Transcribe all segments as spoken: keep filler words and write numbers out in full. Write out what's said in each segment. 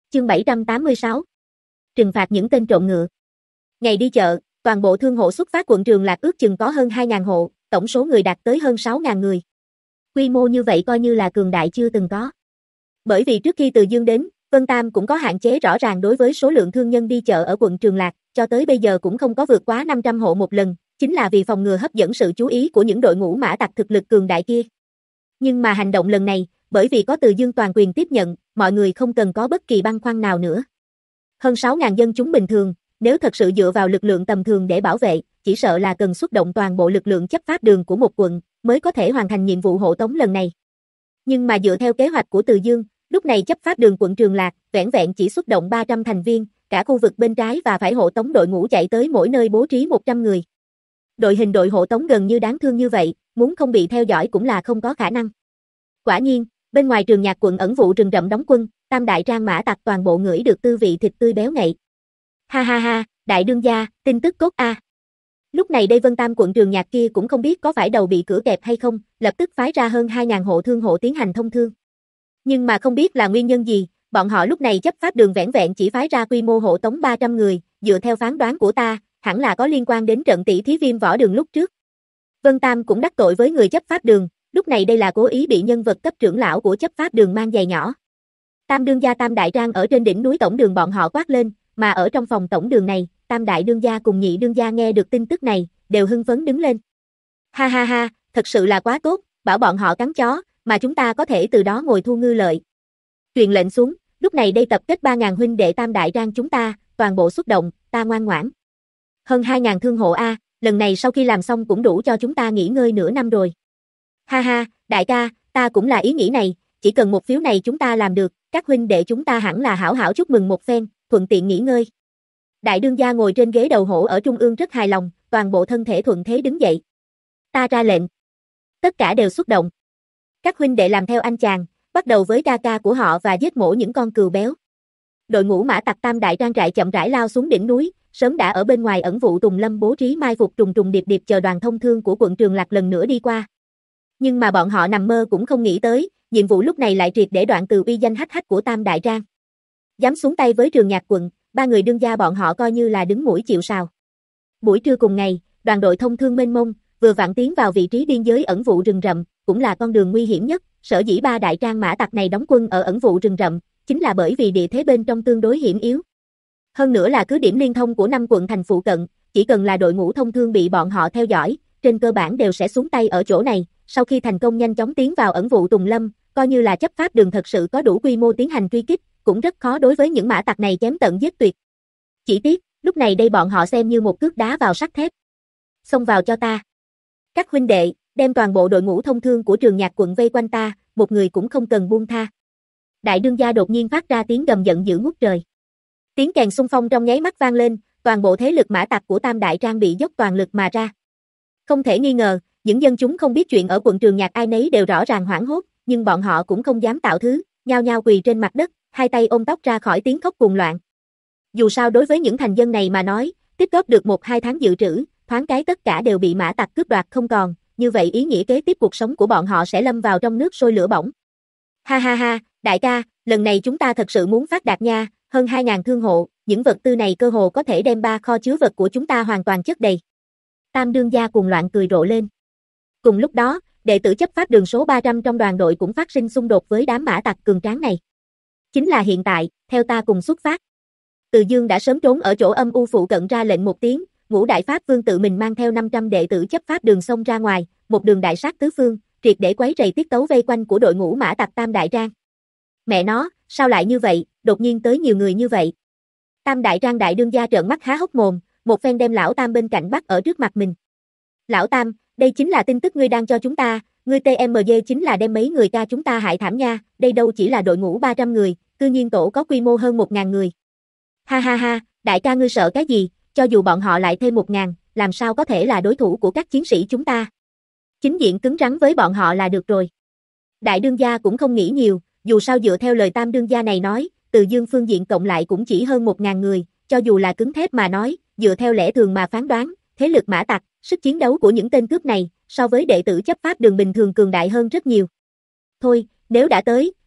Chương bảy trăm tám mươi sáu. Trừng phạt những tên trộm ngựa. Ngày đi chợ, toàn bộ thương hộ xuất phát quận Trường Lạc ước chừng có hơn hai nghìn hộ, tổng số người đạt tới hơn sáu nghìn người. Quy mô như vậy coi như là cường đại chưa từng có. Bởi vì trước khi Từ Dương đến, Vân Tam cũng có hạn chế rõ ràng đối với số lượng thương nhân đi chợ ở quận Trường Lạc, cho tới bây giờ cũng không có vượt quá năm trăm hộ một lần, chính là vì phòng ngừa hấp dẫn sự chú ý của những đội ngũ mã tặc thực lực cường đại kia. Nhưng mà hành động lần này, bởi vì có Từ Dương toàn quyền tiếp nhận, mọi người không cần có bất kỳ băn khoăn nào nữa. Hơn sáu nghìn dân chúng bình thường, nếu thật sự dựa vào lực lượng tầm thường để bảo vệ, chỉ sợ là cần xuất động toàn bộ lực lượng chấp pháp đường của một quận, mới có thể hoàn thành nhiệm vụ hộ tống lần này. Nhưng mà dựa theo kế hoạch của Từ Dương, lúc này chấp pháp đường quận Trường Lạc, vẻn vẹn chỉ xuất động ba trăm thành viên, cả khu vực bên trái và phải hộ tống đội ngũ chạy tới mỗi nơi bố trí một trăm người. Đội hình đội hộ tống gần như đáng thương như vậy, muốn không bị theo dõi cũng là không có khả năng. Quả nhiên, bên ngoài Trường Nhạc quận ẩn vụ rừng rậm đóng quân, Tam đại trang mã tặc toàn bộ ngửi được tư vị thịt tươi béo ngậy. Ha ha ha, đại đương gia, tin tức tốt a. Lúc này đây Vân Tam quận Trường Nhạc kia cũng không biết có phải đầu bị cửa kẹp hay không, lập tức phái ra hơn hai nghìn hộ thương hộ tiến hành thông thương. Nhưng mà không biết là nguyên nhân gì, bọn họ lúc này chấp pháp đường vẻn vẹn chỉ phái ra quy mô hộ tống ba trăm người, dựa theo phán đoán của ta, hẳn là có liên quan đến trận tỷ thí Viêm Võ Đường lúc trước. Vân Tam cũng đắc tội với người chấp pháp đường, lúc này đây là cố ý bị nhân vật cấp trưởng lão của chấp pháp đường mang giày nhỏ. Tam đương gia Tam đại trang ở trên đỉnh núi tổng đường bọn họ quát lên, mà ở trong phòng tổng đường này, Tam đại đương gia cùng nhị đương gia nghe được tin tức này, đều hưng phấn đứng lên. Ha ha ha, thật sự là quá tốt, bảo bọn họ cắn chó, mà chúng ta có thể từ đó ngồi thu ngư lợi. Truyền lệnh xuống, lúc này đây tập kết ba nghìn huynh đệ Tam đại trang chúng ta, toàn bộ xuất động, ta ngoan ngoãn. Hơn hai nghìn thương hộ a, lần này sau khi làm xong cũng đủ cho chúng ta nghỉ ngơi nửa năm rồi. Ha ha, đại ca, ta cũng là ý nghĩ này, chỉ cần một phiếu này chúng ta làm được, các huynh đệ chúng ta hẳn là hảo hảo chúc mừng một phen, thuận tiện nghỉ ngơi. Đại đương gia ngồi trên ghế đầu hổ ở trung ương rất hài lòng, toàn bộ thân thể thuận thế đứng dậy. Ta ra lệnh. Tất cả đều xuất động. Các huynh đệ làm theo anh chàng, bắt đầu với ca ca của họ và giết mổ những con cừu béo. Đội ngũ mã tặc Tam đại trang trại chậm rãi lao xuống đỉnh núi, sớm đã ở bên ngoài ẩn vụ Tùng Lâm bố trí mai phục trùng trùng điệp điệp chờ đoàn thông thương của quận Trường Lạc lần nữa đi qua. Nhưng mà bọn họ nằm mơ cũng không nghĩ tới, nhiệm vụ lúc này lại triệt để đoạn từ uy danh hách hách của Tam đại trang. Dám xuống tay với Trường Nhạc quận, ba người đương gia bọn họ coi như là đứng mũi chịu sào. Buổi trưa cùng ngày, đoàn đội thông thương mênh mông, vừa vặn tiến vào vị trí biên giới ẩn vụ rừng rậm, cũng là con đường nguy hiểm nhất, sở dĩ ba đại trang mã tặc này đóng quân ở ẩn vụ rừng rậm, chính là bởi vì địa thế bên trong tương đối hiểm yếu. Hơn nữa là cứ điểm liên thông của năm quận thành phụ cận, chỉ cần là đội ngũ thông thương bị bọn họ theo dõi, trên cơ bản đều sẽ xuống tay ở chỗ này, sau khi thành công nhanh chóng tiến vào ẩn vụ Tùng Lâm, coi như là chấp pháp đường thật sự có đủ quy mô tiến hành truy kích, cũng rất khó đối với những mã tặc này chém tận giết tuyệt. Chỉ tiếc, lúc này đây bọn họ xem như một cước đá vào sắt thép. Xông vào cho ta. Các huynh đệ, đem toàn bộ đội ngũ thông thương của Trường Nhạc quận vây quanh ta, một người cũng không cần buông tha. Đại đương gia đột nhiên phát ra tiếng gầm giận dữ ngút trời. Tiếng kèn xung phong trong nháy mắt vang lên, toàn bộ thế lực mã tặc của Tam đại trang bị dốc toàn lực mà ra. Không thể nghi ngờ, những dân chúng không biết chuyện ở quận Trường Nhạc ai nấy đều rõ ràng hoảng hốt, nhưng bọn họ cũng không dám tạo thứ, nhao nhao quỳ trên mặt đất, hai tay ôm tóc ra khỏi tiếng khóc cuồng loạn. Dù sao đối với những thành dân này mà nói, tích góp được một hai tháng dự trữ, thoáng cái tất cả đều bị mã tặc cướp đoạt không còn, như vậy ý nghĩa kế tiếp cuộc sống của bọn họ sẽ lâm vào trong nước sôi lửa bỏng. Ha ha ha, đại ca, lần này chúng ta thật sự muốn phát đạt nha, hơn hai nghìn thương hộ, những vật tư này cơ hồ có thể đem ba kho chứa vật của chúng ta hoàn toàn chất đầy. Tam đương gia cuồng loạn cười rộ lên. Cùng lúc đó, đệ tử chấp pháp đường số ba trăm trong đoàn đội cũng phát sinh xung đột với đám mã tặc cường tráng này. Chính là hiện tại, theo ta cùng xuất phát. Từ Dương đã sớm trốn ở chỗ âm u phụ cận ra lệnh một tiếng, Ngũ Đại Pháp Vương tự mình mang theo năm trăm đệ tử chấp pháp đường xông ra ngoài, một đường đại sát tứ phương, triệt để quấy rầy tiết tấu vây quanh của đội ngũ mã tặc Tam đại trang. Mẹ nó, sao lại như vậy, đột nhiên tới nhiều người như vậy. Tam đại trang đại đương gia trợn mắt há hốc mồm, một phen đem lão Tam bên cạnh bắt ở trước mặt mình. Lão Tam, đây chính là tin tức ngươi đang cho chúng ta, ngươi tê em giê chính là đem mấy người ca chúng ta hại thảm nha, đây đâu chỉ là đội ngũ ba trăm người, cư nhiên tổ có quy mô hơn một nghìn người. Ha ha ha, đại ca ngươi sợ cái gì, cho dù bọn họ lại thêm một nghìn, làm sao có thể là đối thủ của các chiến sĩ chúng ta. Chính diện cứng rắn với bọn họ là được rồi. Đại đương gia cũng không nghĩ nhiều, dù sao dựa theo lời Tam đương gia này nói, Từ Dương phương diện cộng lại cũng chỉ hơn một nghìn người, cho dù là cứng thép mà nói, dựa theo lẽ thường mà phán đoán, thế lực mã tặc, sức chiến đấu của những tên cướp này, so với đệ tử chấp pháp đường bình thường cường đại hơn rất nhiều. Thôi, nếu đã tới,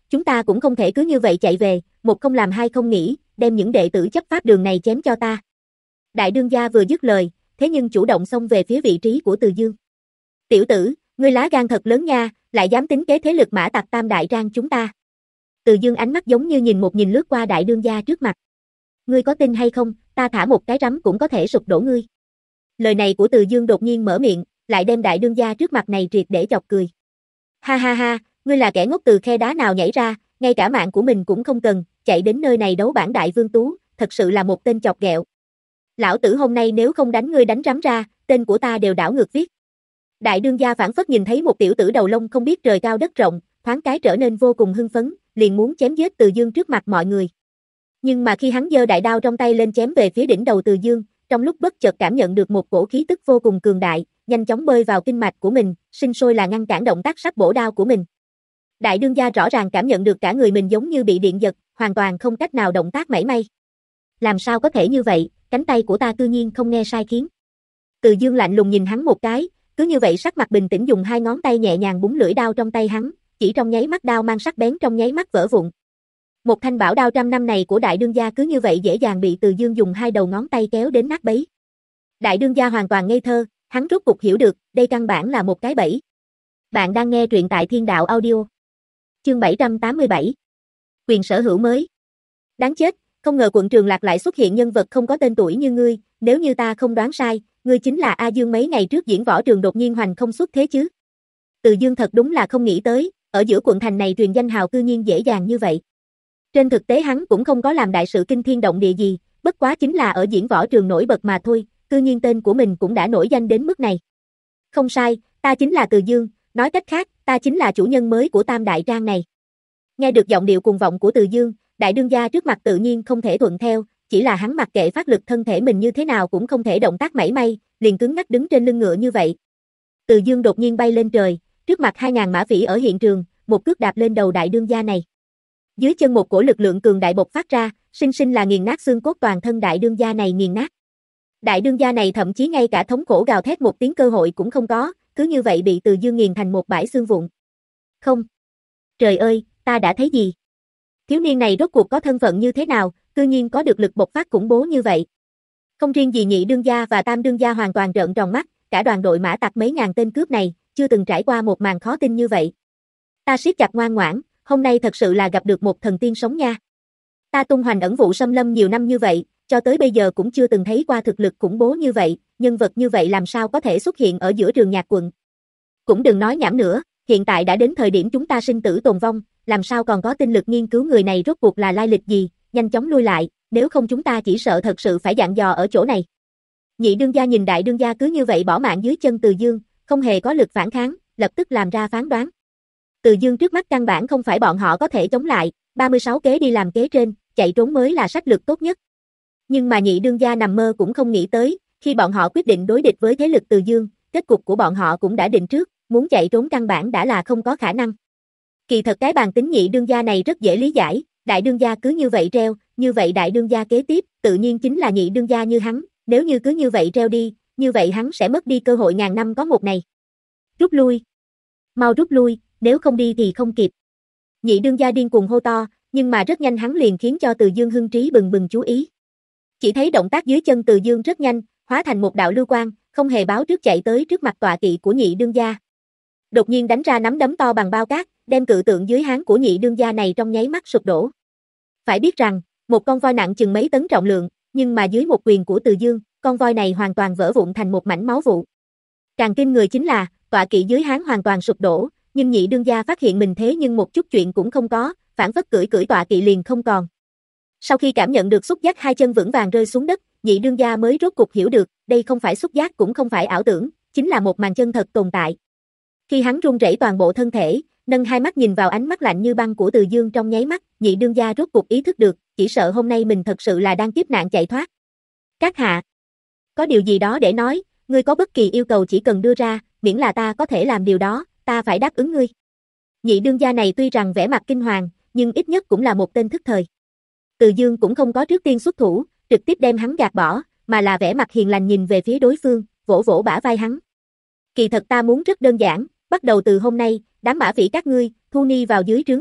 Chúng ta cũng không thể cứ như vậy chạy về, một không làm hai không nghĩ, đem những đệ tử chấp pháp đường này chém cho ta. Đại đương gia vừa dứt lời, thế nhưng chủ động xông về phía vị trí của Từ Dương. Tiểu tử, ngươi lá gan thật lớn nha, lại dám tính kế thế lực Mã Tặc Tam Đại Trang chúng ta. Từ Dương ánh mắt giống như nhìn một nhìn lướt qua đại đương gia trước mặt. Ngươi có tin hay không, ta thả một cái rắm cũng có thể sụp đổ ngươi. Lời này của Từ Dương đột nhiên mở miệng, lại đem đại đương gia trước mặt này triệt để chọc cười. Ha ha ha, ngươi là kẻ ngốc từ khe đá nào nhảy ra, ngay cả mạng của mình cũng không cần, chạy đến nơi này đấu bản đại vương tú, thật sự là một tên chọc ghẹo. Lão tử hôm nay nếu không đánh ngươi đánh rắm ra, tên của ta đều đảo ngược viết. Đại đương gia phản phất nhìn thấy một tiểu tử đầu lông không biết trời cao đất rộng, thoáng cái trở nên vô cùng hưng phấn, liền muốn chém giết Từ Dương trước mặt mọi người. Nhưng mà khi hắn giơ đại đao trong tay lên chém về phía đỉnh đầu Từ Dương, trong lúc bất chợt cảm nhận được một cổ khí tức vô cùng cường đại, nhanh chóng bơi vào kinh mạch của mình, sinh sôi là ngăn cản động tác sắp bổ đao của mình. Đại đương gia rõ ràng cảm nhận được cả người mình giống như bị điện giật, hoàn toàn không cách nào động tác mảy may. Làm sao có thể như vậy, cánh tay của ta cư nhiên không nghe sai khiến. Từ Dương lạnh lùng nhìn hắn một cái, cứ như vậy sắc mặt bình tĩnh dùng hai ngón tay nhẹ nhàng búng lưỡi đao trong tay hắn, chỉ trong nháy mắt đao mang sắc bén trong nháy mắt vỡ vụn. Một thanh bảo đao trăm năm này của đại đương gia cứ như vậy dễ dàng bị Từ Dương dùng hai đầu ngón tay kéo đến nát bấy. Đại đương gia hoàn toàn ngây thơ, hắn rốt cục hiểu được, đây căn bản là một cái bẫy. Bạn đang nghe truyện tại Thiên Đạo Audio. Chương bảy trăm tám mươi bảy. Quyền sở hữu mới. Đáng chết, không ngờ quận Trường Lạc lại xuất hiện nhân vật không có tên tuổi như ngươi, nếu như ta không đoán sai, ngươi chính là A Dương mấy ngày trước diễn võ trường đột nhiên hoành không xuất thế chứ. Từ Dương thật đúng là không nghĩ tới, ở giữa quận thành này truyền danh hào cư nhiên dễ dàng như vậy. Trên thực tế hắn cũng không có làm đại sự kinh thiên động địa gì, bất quá chính là ở diễn võ trường nổi bật mà thôi, cư nhiên tên của mình cũng đã nổi danh đến mức này. Không sai, ta chính là Từ Dương, nói cách khác, ta chính là chủ nhân mới của Tam Đại Trang này. Nghe được giọng điệu cuồng vọng của Từ Dương, đại đương gia trước mặt tự nhiên không thể thuận theo, chỉ là hắn mặc kệ phát lực thân thể mình như thế nào cũng không thể động tác mảy may, liền cứng ngắc đứng trên lưng ngựa như vậy. Từ Dương đột nhiên bay lên trời, trước mặt hai ngàn mã phỉ ở hiện trường, một cước đạp lên đầu đại đương gia này. Dưới chân một cổ lực lượng cường đại bộc phát ra, sinh sinh là nghiền nát xương cốt toàn thân đại đương gia này nghiền nát. Đại đương gia này thậm chí ngay cả thống khổ gào thét một tiếng cơ hội cũng không có, cứ như vậy bị Từ Dương nghiền thành một bãi xương vụn. Không. Trời ơi, ta đã thấy gì? Thiếu niên này rốt cuộc có thân phận như thế nào, cư nhiên có được lực bộc phát khủng bố như vậy. Không riêng gì nhị đương gia và tam đương gia hoàn toàn trợn tròn mắt, cả đoàn đội mã tặc mấy ngàn tên cướp này, chưa từng trải qua một màn khó tin như vậy. Ta siết chặt ngoan ngoãn, hôm nay thật sự là gặp được một thần tiên sống nha. Ta tung hoành ẩn vụ xâm lâm nhiều năm như vậy, cho tới bây giờ cũng chưa từng thấy qua thực lực khủng bố như vậy, nhân vật như vậy làm sao có thể xuất hiện ở giữa Trường Nhạc quận. Cũng đừng nói nhảm nữa, hiện tại đã đến thời điểm chúng ta sinh tử tồn vong, làm sao còn có tinh lực nghiên cứu người này rốt cuộc là lai lịch gì, nhanh chóng lui lại, nếu không chúng ta chỉ sợ thật sự phải dặn dò ở chỗ này. Nhị đương gia nhìn đại đương gia cứ như vậy bỏ mạng dưới chân Từ Dương, không hề có lực phản kháng, lập tức làm ra phán đoán. Từ Dương trước mắt căn bản không phải bọn họ có thể chống lại, ba mươi sáu kế đi làm kế trên, chạy trốn mới là sách lược tốt nhất. Nhưng mà nhị đương gia nằm mơ cũng không nghĩ tới, khi bọn họ quyết định đối địch với thế lực Từ Dương, kết cục của bọn họ cũng đã định trước, muốn chạy trốn căn bản đã là không có khả năng. Kỳ thật cái bàn tính nhị đương gia này rất dễ lý giải, đại đương gia cứ như vậy treo, như vậy đại đương gia kế tiếp, tự nhiên chính là nhị đương gia như hắn, nếu như cứ như vậy treo đi, như vậy hắn sẽ mất đi cơ hội ngàn năm có một này. Rút lui. Mau rút lui, nếu không đi thì không kịp. Nhị đương gia điên cuồng hô to, nhưng mà rất nhanh hắn liền khiến cho Từ Dương hưng trí bừng bừng chú ý. Chỉ thấy động tác dưới chân Từ Dương rất nhanh, hóa thành một đạo lưu quang, không hề báo trước chạy tới trước mặt tọa kỵ của nhị đương gia. Đột nhiên đánh ra nắm đấm to bằng bao cát, đem cự tượng dưới háng của nhị đương gia này trong nháy mắt sụp đổ. Phải biết rằng, một con voi nặng chừng mấy tấn trọng lượng, nhưng mà dưới một quyền của Từ Dương, con voi này hoàn toàn vỡ vụn thành một mảnh máu vụ. Càng kinh người chính là, tọa kỵ dưới háng hoàn toàn sụp đổ, nhưng nhị đương gia phát hiện mình thế nhưng một chút chuyện cũng không có, phản phất cưỡi cưỡi tọa kỵ liền không còn. Sau khi cảm nhận được xúc giác hai chân vững vàng rơi xuống đất, nhị đương gia mới rốt cục hiểu được, đây không phải xúc giác cũng không phải ảo tưởng, chính là một màn chân thật tồn tại. Khi hắn run rẩy toàn bộ thân thể, nâng hai mắt nhìn vào ánh mắt lạnh như băng của Từ Dương trong nháy mắt, nhị đương gia rốt cục ý thức được, chỉ sợ hôm nay mình thật sự là đang kiếp nạn chạy thoát. Các hạ, có điều gì đó để nói, ngươi có bất kỳ yêu cầu chỉ cần đưa ra, miễn là ta có thể làm điều đó, ta phải đáp ứng ngươi. Nhị đương gia này tuy rằng vẻ mặt kinh hoàng, nhưng ít nhất cũng là một tên thức thời. Từ Dương cũng không có trước tiên xuất thủ, trực tiếp đem hắn gạt bỏ, mà là vẻ mặt hiền lành nhìn về phía đối phương, vỗ vỗ bả vai hắn. Kỳ thật ta muốn rất đơn giản, bắt đầu từ hôm nay, đám mã phỉ các ngươi, thu ni vào dưới trướng ta,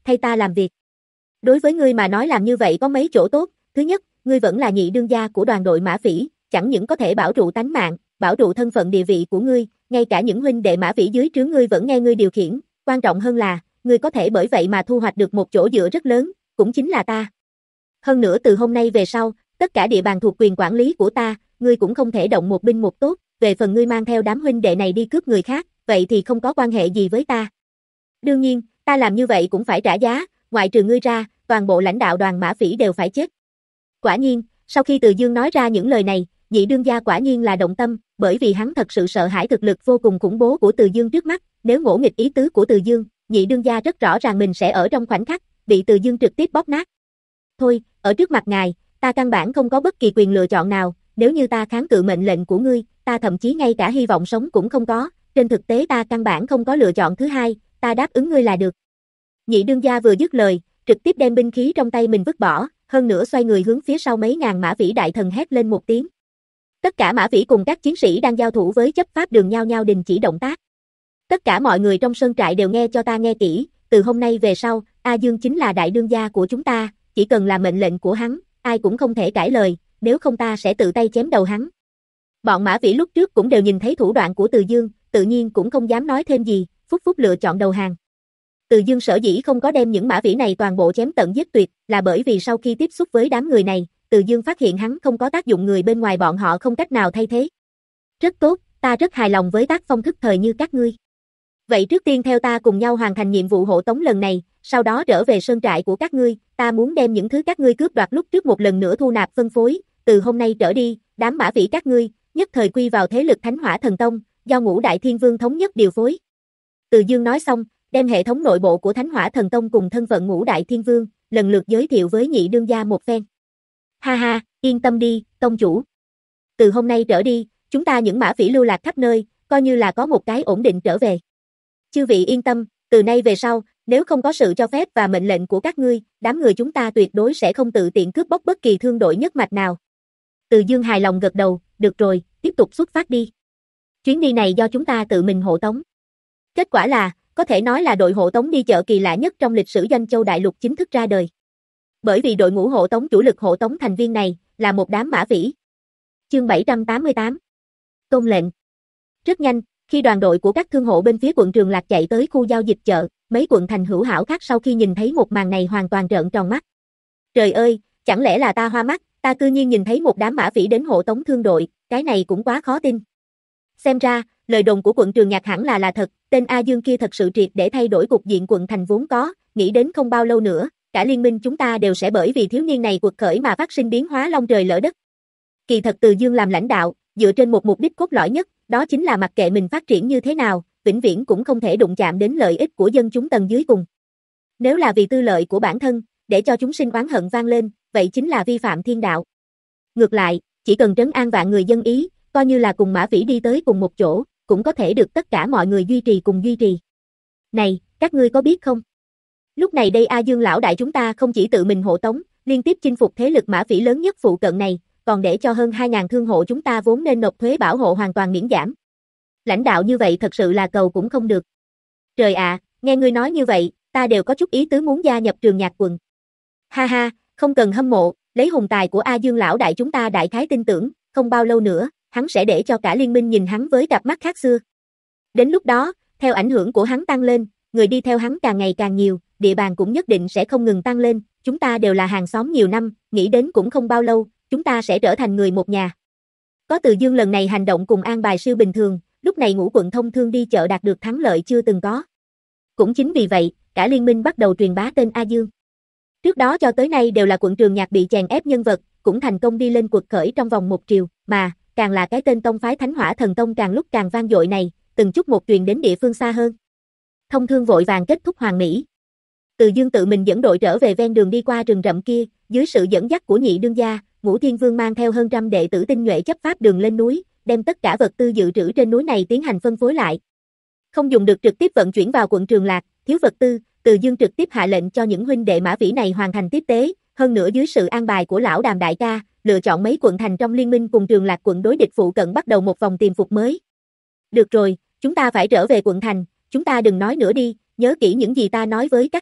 thay ta làm việc. Đối với ngươi mà nói làm như vậy có mấy chỗ tốt, thứ nhất, ngươi vẫn là nhị đương gia của đoàn đội Mã Phỉ, chẳng những có thể bảo trụ tánh mạng, bảo trụ thân phận địa vị của ngươi, ngay cả những huynh đệ Mã Phỉ dưới trướng ngươi vẫn nghe ngươi điều khiển, quan trọng hơn là, ngươi có thể bởi vậy mà thu hoạch được một chỗ dựa rất lớn, cũng chính là ta. Hơn nữa từ hôm nay về sau, tất cả địa bàn thuộc quyền quản lý của ta, ngươi cũng không thể động một binh một tốt, về phần ngươi mang theo đám huynh đệ này đi cướp người khác, vậy thì không có quan hệ gì với ta. Đương nhiên, ta làm như vậy cũng phải trả giá, ngoại trừ ngươi ra, toàn bộ lãnh đạo đoàn Mã Phỉ đều phải chết. Quả nhiên, sau khi Từ Dương nói ra những lời này, nhị đương gia quả nhiên là động tâm, bởi vì hắn thật sự sợ hãi thực lực vô cùng khủng bố của Từ Dương trước mắt, nếu ngỗ nghịch ý tứ của Từ Dương, nhị đương gia rất rõ ràng mình sẽ ở trong khoảnh khắc, bị Từ Dương trực tiếp bóp nát. Thôi, ở trước mặt ngài, ta căn bản không có bất kỳ quyền lựa chọn nào, nếu như ta kháng cự mệnh lệnh của ngươi, ta thậm chí ngay cả hy vọng sống cũng không có, trên thực tế ta căn bản không có lựa chọn thứ hai, ta đáp ứng ngươi là được. Nhị đương gia vừa dứt lời, trực tiếp đem binh khí trong tay mình vứt bỏ, hơn nữa xoay người hướng phía sau mấy ngàn Mã Phỉ đại thần hét lên một tiếng. Tất cả Mã Phỉ cùng các chiến sĩ đang giao thủ với chấp pháp đường nhao nhao đình chỉ động tác. Tất cả mọi người trong sơn trại đều nghe cho ta nghe kỹ, từ hôm nay về sau, A Dương chính là đại đương gia của chúng ta, chỉ cần là mệnh lệnh của hắn, ai cũng không thể cãi lời, nếu không ta sẽ tự tay chém đầu hắn. Bọn Mã Phỉ lúc trước cũng đều nhìn thấy thủ đoạn của Từ Dương, tự nhiên cũng không dám nói thêm gì, phút phút lựa chọn đầu hàng. Từ Dương sở dĩ không có đem những Mã Phỉ này toàn bộ chém tận giết tuyệt, là bởi vì sau khi tiếp xúc với đám người này, Từ Dương phát hiện hắn không có tác dụng người bên ngoài bọn họ không cách nào thay thế. Rất tốt, ta rất hài lòng với tác phong thức thời như các ngươi. Vậy trước tiên theo ta cùng nhau hoàn thành nhiệm vụ hộ tống lần này, sau đó trở về sơn trại của các ngươi, ta muốn đem những thứ các ngươi cướp đoạt lúc trước một lần nữa thu nạp phân phối, từ hôm nay trở đi, đám Mã Phỉ các ngươi, nhất thời quy vào thế lực Thánh Hỏa Thần Tông, do Ngũ Đại Thiên Vương thống nhất điều phối. Từ Dương nói xong, đem hệ thống nội bộ của Thánh Hỏa Thần Tông cùng thân phận Ngũ Đại Thiên Vương, lần lượt giới thiệu với nhị đương gia một phen. Ha ha, yên tâm đi, tông chủ. Từ hôm nay trở đi, chúng ta những Mã Phỉ lưu lạc khắp nơi, coi như là có một cái ổn định trở về. Chư vị yên tâm, từ nay về sau, nếu không có sự cho phép và mệnh lệnh của các ngươi, đám người chúng ta tuyệt đối sẽ không tự tiện cướp bóc bất kỳ thương đội nhất mạch nào. Từ Dương hài lòng gật đầu, được rồi, tiếp tục xuất phát đi. Chuyến đi này do chúng ta tự mình hộ tống. Kết quả là, có thể nói là đội hộ tống đi chợ kỳ lạ nhất trong lịch sử Doanh Châu Đại Lục chính thức ra đời. Bởi vì đội ngũ hộ tống chủ lực hộ tống thành viên này, là một đám Mã Phỉ. Chương bảy trăm tám mươi tám. Tôn lệnh. Rất nhanh, khi đoàn đội của các thương hộ bên phía quận Trường Lạc chạy tới khu giao dịch chợ, mấy quận thành hữu hảo khác sau khi nhìn thấy một màn này hoàn toàn trợn tròn mắt. Trời ơi, chẳng lẽ là ta hoa mắt, ta cư nhiên nhìn thấy một đám Mã Phỉ đến hộ tống thương đội, cái này cũng quá khó tin. Xem ra, lời đồn của quận Trường Nhạc hẳn là là thật, tên A Dương kia thật sự triệt để thay đổi cục diện quận thành vốn có, nghĩ đến không bao lâu nữa, cả liên minh chúng ta đều sẽ bởi vì thiếu niên này quật khởi mà phát sinh biến hóa long trời lỡ đất. Kỳ thật Từ Dương làm lãnh đạo, dựa trên một mục đích cốt lõi nhất, đó chính là mặc kệ mình phát triển như thế nào, vĩnh viễn cũng không thể đụng chạm đến lợi ích của dân chúng tầng dưới cùng. Nếu là vì tư lợi của bản thân, để cho chúng sinh oán hận vang lên, vậy chính là vi phạm thiên đạo. Ngược lại, chỉ cần trấn an vạn người dân ý, coi như là cùng Mã Phỉ đi tới cùng một chỗ, cũng có thể được tất cả mọi người duy trì cùng duy trì. Này, các ngươi có biết không? Lúc này đây A Dương lão đại chúng ta không chỉ tự mình hộ tống, liên tiếp chinh phục thế lực Mã Phỉ lớn nhất phụ cận này, còn để cho hơn hai nghìn thương hộ chúng ta vốn nên nộp thuế bảo hộ hoàn toàn miễn giảm. Lãnh đạo như vậy thật sự là cầu cũng không được. Trời ạ, à, nghe ngươi nói như vậy, ta đều có chút ý tứ muốn gia nhập Trường Nhạc quận. Ha ha, không cần hâm mộ, lấy hùng tài của A Dương lão đại chúng ta đại khái tin tưởng, không bao lâu nữa, hắn sẽ để cho cả liên minh nhìn hắn với cặp mắt khác xưa. Đến lúc đó, theo ảnh hưởng của hắn tăng lên, người đi theo hắn càng ngày càng nhiều, địa bàn cũng nhất định sẽ không ngừng tăng lên, chúng ta đều là hàng xóm nhiều năm, nghĩ đến cũng không bao lâu, chúng ta sẽ trở thành người một nhà. Có Từ Dương lần này hành động cùng an bài siêu bình thường, lúc này ngũ quận thông thương đi chợ đạt được thắng lợi chưa từng có. Cũng chính vì vậy, cả liên minh bắt đầu truyền bá tên A Dương. Trước đó cho tới nay đều là quận Trường Nhạc bị chèn ép nhân vật, cũng thành công đi lên quật khởi trong vòng một triều, mà, càng là cái tên tông phái Thánh Hỏa Thần Tông càng lúc càng vang dội này, từng chút một truyền đến địa phương xa hơn. Thông thương vội vàng kết thúc hoàn mỹ. Từ Dương tự mình dẫn đội trở về ven đường đi qua rừng rậm kia, dưới sự dẫn dắt của nhị đương gia, Ngũ Thiên Vương mang theo hơn trăm đệ tử tinh nhuệ chấp pháp đường lên núi, đem tất cả vật tư dự trữ trên núi này tiến hành phân phối lại. Không dùng được trực tiếp vận chuyển vào quận Trường Lạc, thiếu vật tư, Từ Dương trực tiếp hạ lệnh cho những huynh đệ Mã Phỉ này hoàn thành tiếp tế, hơn nữa dưới sự an bài của lão Đàm đại ca, lựa chọn mấy quận thành trong liên minh cùng Trường Lạc quận đối địch phụ cận bắt đầu một vòng tìm phục mới. Được rồi, chúng ta phải trở về quận thành, chúng ta đừng nói nữa đi, nhớ kỹ những gì ta nói với các ngươi,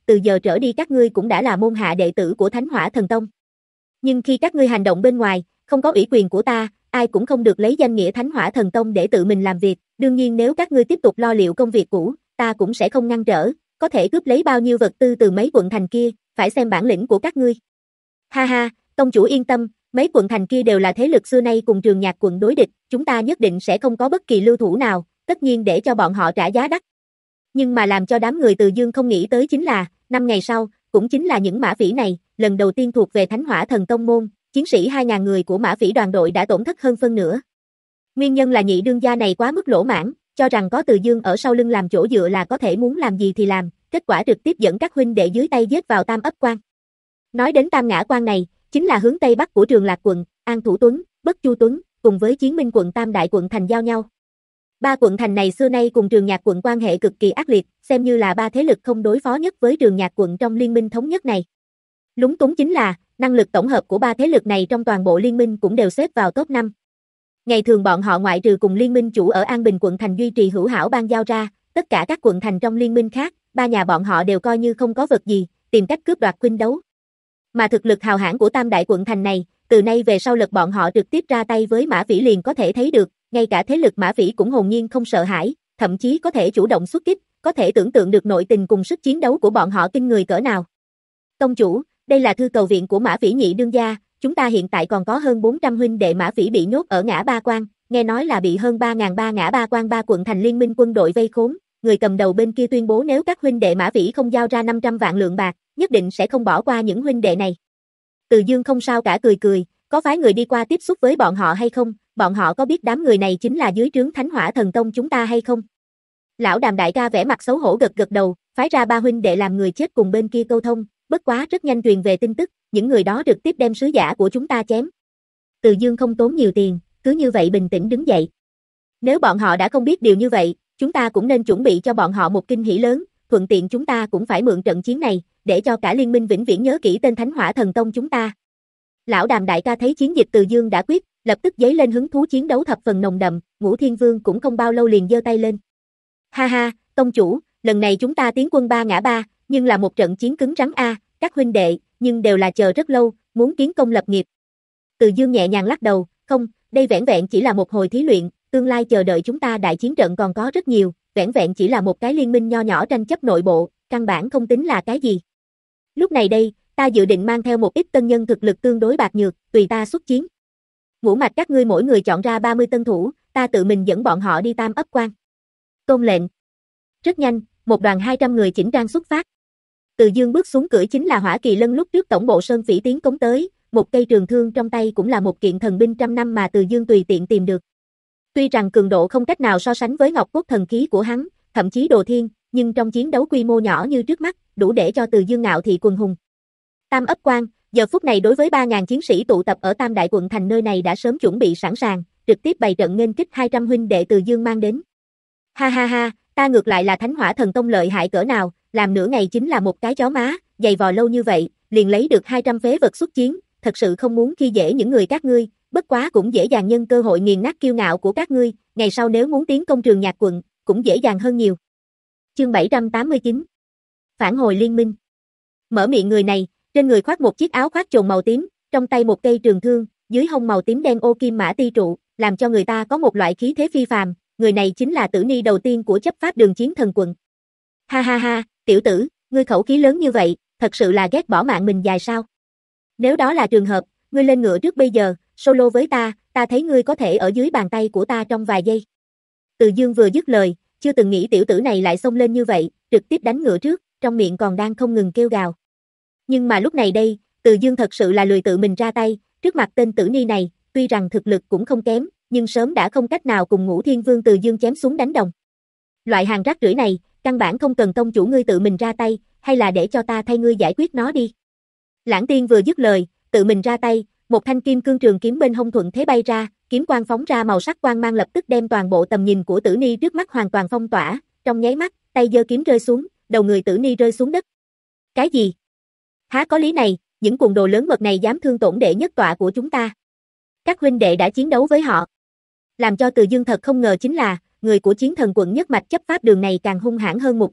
từ giờ trở đi các ngươi cũng đã là môn hạ đệ tử của Thánh Hỏa Thần Tông. Nhưng khi các ngươi hành động bên ngoài, không có ủy quyền của ta, ai cũng không được lấy danh nghĩa Thánh Hỏa Thần Tông để tự mình làm việc, đương nhiên nếu các ngươi tiếp tục lo liệu công việc cũ, ta cũng sẽ không ngăn trở, có thể cướp lấy bao nhiêu vật tư từ mấy quận thành kia, phải xem bản lĩnh của các ngươi. Ha ha, tông chủ yên tâm, mấy quận thành kia đều là thế lực xưa nay cùng Trường Nhạc quận đối địch, chúng ta nhất định sẽ không có bất kỳ lưu thủ nào, tất nhiên để cho bọn họ trả giá đắt. Nhưng mà làm cho đám người Từ Dương không nghĩ tới chính là, năm ngày sau, cũng chính là những mã phỉ này, lần đầu tiên thuộc về Thánh Hỏa Thần Tông môn, chiến sĩ hai nghìn người của mã phỉ đoàn đội đã tổn thất hơn phân nửa. Nguyên nhân là nhị đương gia này quá mức lỗ mãn, cho rằng có Từ Dương ở sau lưng làm chỗ dựa là có thể muốn làm gì thì làm, kết quả trực tiếp dẫn các huynh đệ dưới tay giết vào Tam Ấp Quan. Nói đến Tam Ngã Quan này, chính là hướng tây bắc của Trường Lạc quận, An Thủ Tuấn, Bất Chu Tuấn, cùng với Chiến Minh quận Tam Đại quận thành giao nhau. Ba quận thành này xưa nay cùng Trường Nhạc quận quan hệ cực kỳ ác liệt, xem như là ba thế lực không đối phó nhất với Trường Nhạc quận trong liên minh thống nhất này. Lúng túng chính là, năng lực tổng hợp của ba thế lực này trong toàn bộ liên minh cũng đều xếp vào top năm. Ngày thường bọn họ ngoại trừ cùng liên minh chủ ở An Bình quận thành duy trì hữu hảo ban giao ra, tất cả các quận thành trong liên minh khác, ba nhà bọn họ đều coi như không có vật gì, tìm cách cướp đoạt huynh đấu. Mà thực lực hào hãn của Tam Đại quận thành này, từ nay về sau lật bọn họ trực tiếp ra tay với mã phỉ liền có thể thấy được, ngay cả thế lực mã phỉ cũng hồn nhiên không sợ hãi, thậm chí có thể chủ động xuất kích, có thể tưởng tượng được nội tình cùng sức chiến đấu của bọn họ kinh người cỡ nào. Tông chủ, đây là thư cầu viện của mã phỉ nhị đương gia, chúng ta hiện tại còn có hơn bốn trăm huynh đệ mã phỉ bị nhốt ở ngã ba quan, nghe nói là bị hơn ba nghìn ba ngã ba quan ba quận thành liên minh quân đội vây khốn, người cầm đầu bên kia tuyên bố nếu các huynh đệ mã phỉ không giao ra năm trăm vạn lượng bạc, nhất định sẽ không bỏ qua những huynh đệ này. Từ Dương không sao cả cười cười, có phái người đi qua tiếp xúc với bọn họ hay không, bọn họ có biết đám người này chính là dưới trướng Thánh Hỏa Thần Tông chúng ta hay không? Lão Đàm đại ca vẻ mặt xấu hổ gật gật đầu, phái ra ba huynh đệ làm người chết cùng bên kia câu thông, bất quá rất nhanh truyền về tin tức, những người đó trực tiếp đem sứ giả của chúng ta chém. Từ Dương không tốn nhiều tiền, cứ như vậy bình tĩnh đứng dậy. Nếu bọn họ đã không biết điều như vậy, chúng ta cũng nên chuẩn bị cho bọn họ một kinh hỉ lớn, thuận tiện chúng ta cũng phải mượn trận chiến này, để cho cả liên minh vĩnh viễn nhớ kỹ tên Thánh Hỏa Thần Tông chúng ta. Lão Đàm đại ca thấy chiến dịch Từ Dương đã quyết, lập tức dấy lên hứng thú chiến đấu thập phần nồng đậm, Ngũ Thiên Vương cũng không bao lâu liền giơ tay lên. Ha ha, tông chủ, lần này chúng ta tiến quân ba ngã ba, nhưng là một trận chiến cứng rắn a, các huynh đệ, nhưng đều là chờ rất lâu, muốn kiến công lập nghiệp. Từ Dương nhẹ nhàng lắc đầu, không, đây vẻn vẹn chỉ là một hồi thí luyện, tương lai chờ đợi chúng ta đại chiến trận còn có rất nhiều, vẻn vẹn chỉ là một cái liên minh nho nhỏ tranh chấp nội bộ, căn bản không tính là cái gì. Lúc này đây, ta dự định mang theo một ít tân nhân thực lực tương đối bạc nhược, tùy ta xuất chiến. Ngũ mạch các ngươi mỗi người chọn ra ba mươi tân thủ, ta tự mình dẫn bọn họ đi Tam Ấp Quan. Tôn lệnh. Rất nhanh, một đoàn hai trăm người chỉnh trang xuất phát. Từ Dương bước xuống cưỡi chính là Hỏa Kỳ Lân lúc trước tổng bộ Sơn Phỉ tiến cống tới, một cây trường thương trong tay cũng là một kiện thần binh trăm năm mà Từ Dương tùy tiện tìm được. Tuy rằng cường độ không cách nào so sánh với Ngọc Cốt thần khí của hắn, thậm chí Đồ Thiên, nhưng trong chiến đấu quy mô nhỏ như trước mắt, đủ để cho Từ Dương ngạo thị quần hùng. Tam Ấp Quan, giờ phút này đối với ba nghìn chiến sĩ tụ tập ở Tam Đại quận thành nơi này đã sớm chuẩn bị sẵn sàng, trực tiếp bày trận nghênh kích hai trăm huynh đệ Từ Dương mang đến. Ha ha ha, ta ngược lại là Thánh Hỏa Thần Tông lợi hại cỡ nào, làm nửa ngày chính là một cái chó má, dày vò lâu như vậy, liền lấy được hai trăm phế vật xuất chiến, thật sự không muốn khi dễ những người các ngươi, bất quá cũng dễ dàng nhân cơ hội nghiền nát kiêu ngạo của các ngươi, ngày sau nếu muốn tiến công Trường Nhạc quận, cũng dễ dàng hơn nhiều. Chương bảy trăm tám mươi chín. Phản hồi liên minh. Mở miệng người này, trên người khoác một chiếc áo khoác chồn màu tím, trong tay một cây trường thương, dưới hông màu tím đen ô kim mã ti trụ, làm cho người ta có một loại khí thế phi phàm, người này chính là tử ni đầu tiên của chấp pháp đường chiến thần quận. Ha ha ha, tiểu tử, ngươi khẩu khí lớn như vậy, thật sự là ghét bỏ mạng mình dài sao? Nếu đó là trường hợp, ngươi lên ngựa trước bây giờ, solo với ta, ta thấy ngươi có thể ở dưới bàn tay của ta trong vài giây. Từ Dương vừa dứt lời, chưa từng nghĩ tiểu tử này lại xông lên như vậy, trực tiếp đánh ngựa trước, trong miệng còn đang không ngừng kêu gào. Nhưng mà lúc này đây, Từ Dương thật sự là lười tự mình ra tay, trước mặt tên tử ni này, tuy rằng thực lực cũng không kém, nhưng sớm đã không cách nào cùng Ngũ Thiên Vương Từ Dương chém súng đánh đồng. Loại hàng rác rưởi này, căn bản không cần tông chủ ngươi tự mình ra tay, hay là để cho ta thay ngươi giải quyết nó đi. Lãng Tiên vừa dứt lời, tự mình ra tay, một thanh kim cương trường kiếm bên hông thuận thế bay ra, kiếm quang phóng ra màu sắc quang mang lập tức đem toàn bộ tầm nhìn của Tử Ni trước mắt hoàn toàn phong tỏa, trong nháy mắt, tay giơ kiếm rơi xuống, đầu người Tử Ni rơi xuống đất. Cái gì? Há có lý này, những cuồng đồ lớn mật này dám thương tổn đệ nhất tọa của chúng ta. Các huynh đệ đã chiến đấu với họ. Làm cho Từ Dương thật không ngờ chính là, người của chiến thần quận nhất mạch chấp pháp đường này càng hung hãn hơn một người,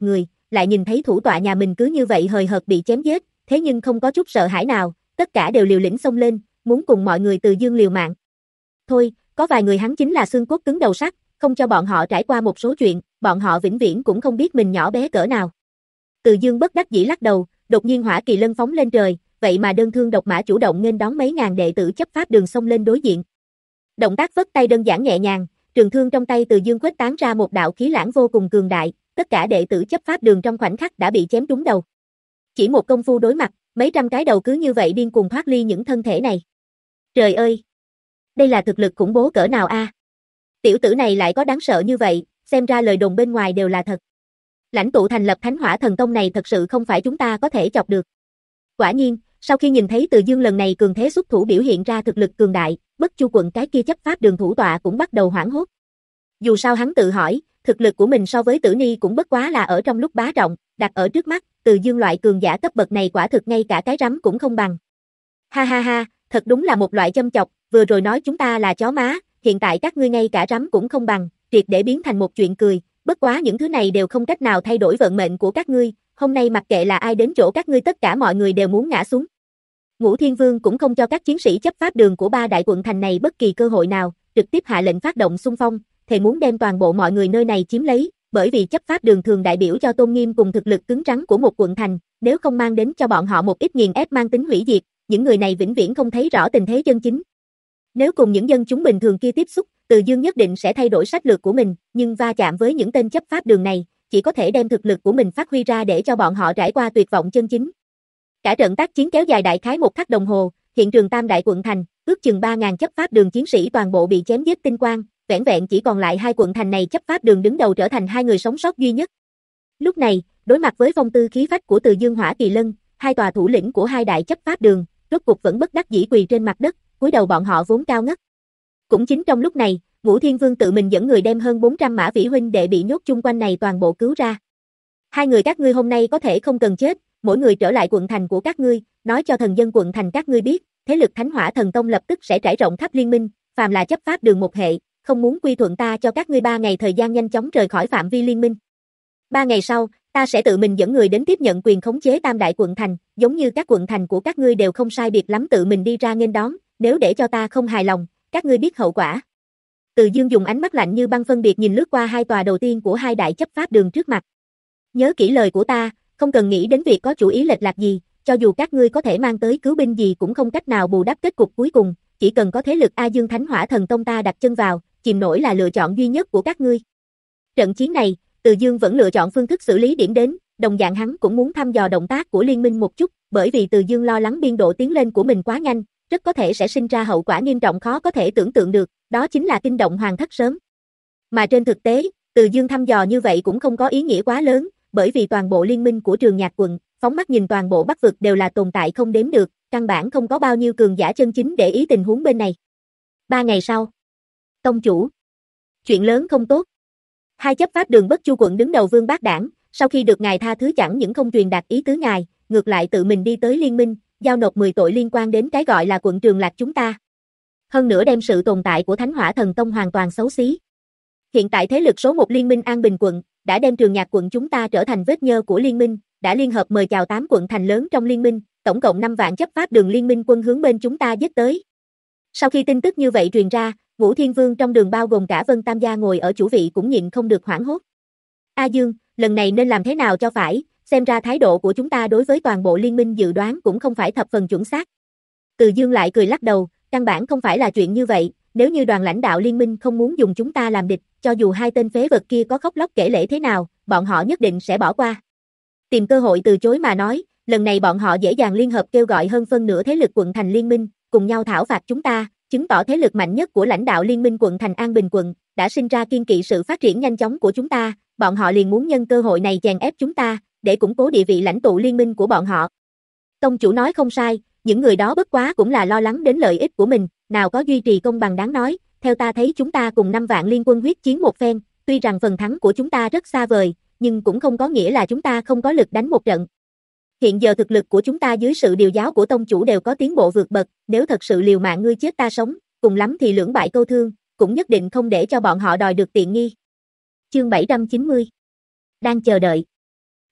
lại nhìn thấy thủ tọa nhà mình cứ như vậy hời hợt bị chém giết, thế nhưng không có chút sợ hãi nào, tất cả đều liều lĩnh xông lên, muốn cùng mọi người Từ Dương liều mạng. Thôi, có vài người hắn chính là xương cốt cứng đầu sắt, không cho bọn họ trải qua một số chuyện, bọn họ vĩnh viễn cũng không biết mình nhỏ bé cỡ nào. Từ Dương bất đắc dĩ lắc đầu, đột nhiên hỏa kỳ lân phóng lên trời, vậy mà đơn thương độc mã chủ động nghênh đón mấy ngàn đệ tử chấp pháp đường xông lên đối diện. Động tác vất tay đơn giản nhẹ nhàng, trường thương trong tay Từ Dương khuếch tán ra một đạo khí lãng vô cùng cường đại, tất cả đệ tử chấp pháp đường trong khoảnh khắc đã bị chém trúng đầu. Chỉ một công phu đối mặt, mấy trăm cái đầu cứ như vậy điên cuồng thoát ly những thân thể này. Trời ơi! Đây là thực lực khủng bố cỡ nào a? À? Tiểu tử này lại có đáng sợ như vậy, xem ra lời đồn bên ngoài đều là thật. Lãnh tụ thành lập Thánh Hỏa Thần Tông này thật sự không phải chúng ta có thể chọc được. Quả nhiên, sau khi nhìn thấy Từ Dương lần này cường thế xuất thủ biểu hiện ra thực lực cường đại, Bất Chu quận cái kia chấp pháp đường thủ tọa cũng bắt đầu hoảng hốt. Dù sao hắn tự hỏi, thực lực của mình so với Tử Ni cũng bất quá là ở trong lúc bá trọng, đặt ở trước mắt, Từ Dương loại cường giả cấp bậc này quả thực ngay cả cái rắm cũng không bằng. Ha ha ha, thật đúng là một loại châm chọc, vừa rồi nói chúng ta là chó má, hiện tại các ngươi ngay cả rắm cũng không bằng, triệt để biến thành một chuyện cười, bất quá những thứ này đều không cách nào thay đổi vận mệnh của các ngươi, hôm nay mặc kệ là ai đến chỗ các ngươi tất cả mọi người đều muốn ngã xuống. Ngũ Thiên Vương cũng không cho các chiến sĩ chấp pháp đường của ba đại quận thành này bất kỳ cơ hội nào, trực tiếp hạ lệnh phát động xung phong, thề muốn đem toàn bộ mọi người nơi này chiếm lấy, bởi vì chấp pháp đường thường đại biểu cho tôn nghiêm cùng thực lực cứng rắn của một quận thành, nếu không mang đến cho bọn họ một ít nghiền ép mang tính hủy diệt, những người này vĩnh viễn không thấy rõ tình thế chân chính. Nếu cùng những dân chúng bình thường kia tiếp xúc, Từ Dương nhất định sẽ thay đổi sách lược của mình, nhưng va chạm với những tên chấp pháp đường này, chỉ có thể đem thực lực của mình phát huy ra để cho bọn họ trải qua tuyệt vọng chân chính. Cả trận tác chiến kéo dài đại khái một khắc đồng hồ, hiện trường Tam đại quận thành, ước chừng ba nghìn chấp pháp đường chiến sĩ toàn bộ bị chém giết tinh quang, vẻn vẹn chỉ còn lại hai quận thành này chấp pháp đường đứng đầu trở thành hai người sống sót duy nhất. Lúc này, đối mặt với phong tư khí phách của Từ Dương Hỏa Kỳ Lân, hai tòa thủ lĩnh của hai đại chấp pháp đường, rốt cục vẫn bất đắc dĩ quỳ trên mặt đất, cúi đầu bọn họ vốn cao ngất. Cũng chính trong lúc này, Ngũ Thiên Vương tự mình dẫn người đem hơn bốn trăm mã vĩ huynh đệ bị nhốt chung quanh này toàn bộ cứu ra. Hai người các ngươi hôm nay có thể không cần chết, mỗi người trở lại quận thành của các ngươi, nói cho thần dân quận thành các ngươi biết, thế lực Thánh Hỏa Thần Tông lập tức sẽ trải rộng khắp liên minh, phàm là chấp pháp đường một hệ, không muốn quy thuận ta cho các ngươi ba ngày thời gian nhanh chóng rời khỏi phạm vi liên minh. Ba ngày sau, ta sẽ tự mình dẫn người đến tiếp nhận quyền khống chế Tam đại quận thành, giống như các quận thành của các ngươi đều không sai biệt lắm tự mình đi ra nghênh đón, nếu để cho ta không hài lòng, các ngươi biết hậu quả. Từ Dương dùng ánh mắt lạnh như băng phân biệt nhìn lướt qua hai tòa đầu tiên của hai đại chấp pháp đường trước mặt. Nhớ kỹ lời của ta, không cần nghĩ đến việc có chủ ý lệch lạc gì, cho dù các ngươi có thể mang tới cứu binh gì cũng không cách nào bù đắp kết cục cuối cùng, chỉ cần có thế lực A Dương Thánh Hỏa Thần Tông ta đặt chân vào, chìm nổi là lựa chọn duy nhất của các ngươi. Trận chiến này, Từ Dương vẫn lựa chọn phương thức xử lý điểm đến, đồng dạng hắn cũng muốn thăm dò động tác của liên minh một chút, bởi vì Từ Dương lo lắng biên độ tiến lên của mình quá nhanh, rất có thể sẽ sinh ra hậu quả nghiêm trọng khó có thể tưởng tượng được, đó chính là kinh động hoàng thất sớm. Mà trên thực tế, Từ Dương thăm dò như vậy cũng không có ý nghĩa quá lớn, bởi vì toàn bộ liên minh của Trường Nhạc quận, phóng mắt nhìn toàn bộ Bắc vực đều là tồn tại không đếm được, căn bản không có bao nhiêu cường giả chân chính để ý tình huống bên này. Ba ngày sau, tông chủ, chuyện lớn không tốt. Hai chấp pháp đường Bất Chu quận đứng đầu Vương Bác Đảng, sau khi được ngài tha thứ chẳng những không truyền đạt ý tứ ngài, ngược lại tự mình đi tới liên minh, giao nộp mười tội liên quan đến cái gọi là quận Trường Lạc chúng ta. Hơn nữa đem sự tồn tại của Thánh Hỏa Thần Tông hoàn toàn xấu xí. Hiện tại thế lực số một liên minh An Bình quận, đã đem Trường Nhạc quận chúng ta trở thành vết nhơ của liên minh, đã liên hợp mời chào tám quận thành lớn trong liên minh, tổng cộng năm vạn chấp pháp đường liên minh quân hướng bên chúng ta giết tới. Sau khi tin tức như vậy truyền ra, Ngũ Thiên Vương trong đường bao gồm cả Vân Tam gia ngồi ở chủ vị cũng nhịn không được hoảng hốt. A Dương, lần này nên làm thế nào cho phải, xem ra thái độ của chúng ta đối với toàn bộ liên minh dự đoán cũng không phải thập phần chuẩn xác. Từ Dương lại cười lắc đầu, căn bản không phải là chuyện như vậy, nếu như đoàn lãnh đạo liên minh không muốn dùng chúng ta làm địch, cho dù hai tên phế vật kia có khóc lóc kể lể thế nào, bọn họ nhất định sẽ bỏ qua. Tìm cơ hội từ chối mà nói, lần này bọn họ dễ dàng liên hợp kêu gọi hơn phân nửa thế lực quận thành liên minh, cùng nhau thảo phạt chúng ta, chứng tỏ thế lực mạnh nhất của lãnh đạo liên minh quận thành An Bình quận, đã sinh ra kiên kỵ sự phát triển nhanh chóng của chúng ta, bọn họ liền muốn nhân cơ hội này chèn ép chúng ta, để củng cố địa vị lãnh tụ liên minh của bọn họ. Tông chủ nói không sai, những người đó bất quá cũng là lo lắng đến lợi ích của mình, nào có duy trì công bằng đáng nói, theo ta thấy chúng ta cùng năm vạn liên quân huyết chiến một phen, tuy rằng phần thắng của chúng ta rất xa vời, nhưng cũng không có nghĩa là chúng ta không có lực đánh một trận. Hiện giờ thực lực của chúng ta dưới sự điều giáo của tông chủ đều có tiến bộ vượt bậc, nếu thật sự liều mạng ngươi chết ta sống, cùng lắm thì lưỡng bại câu thương, cũng nhất định không để cho bọn họ đòi được tiện nghi. Chương bảy trăm chín mươi. Đang chờ đợi.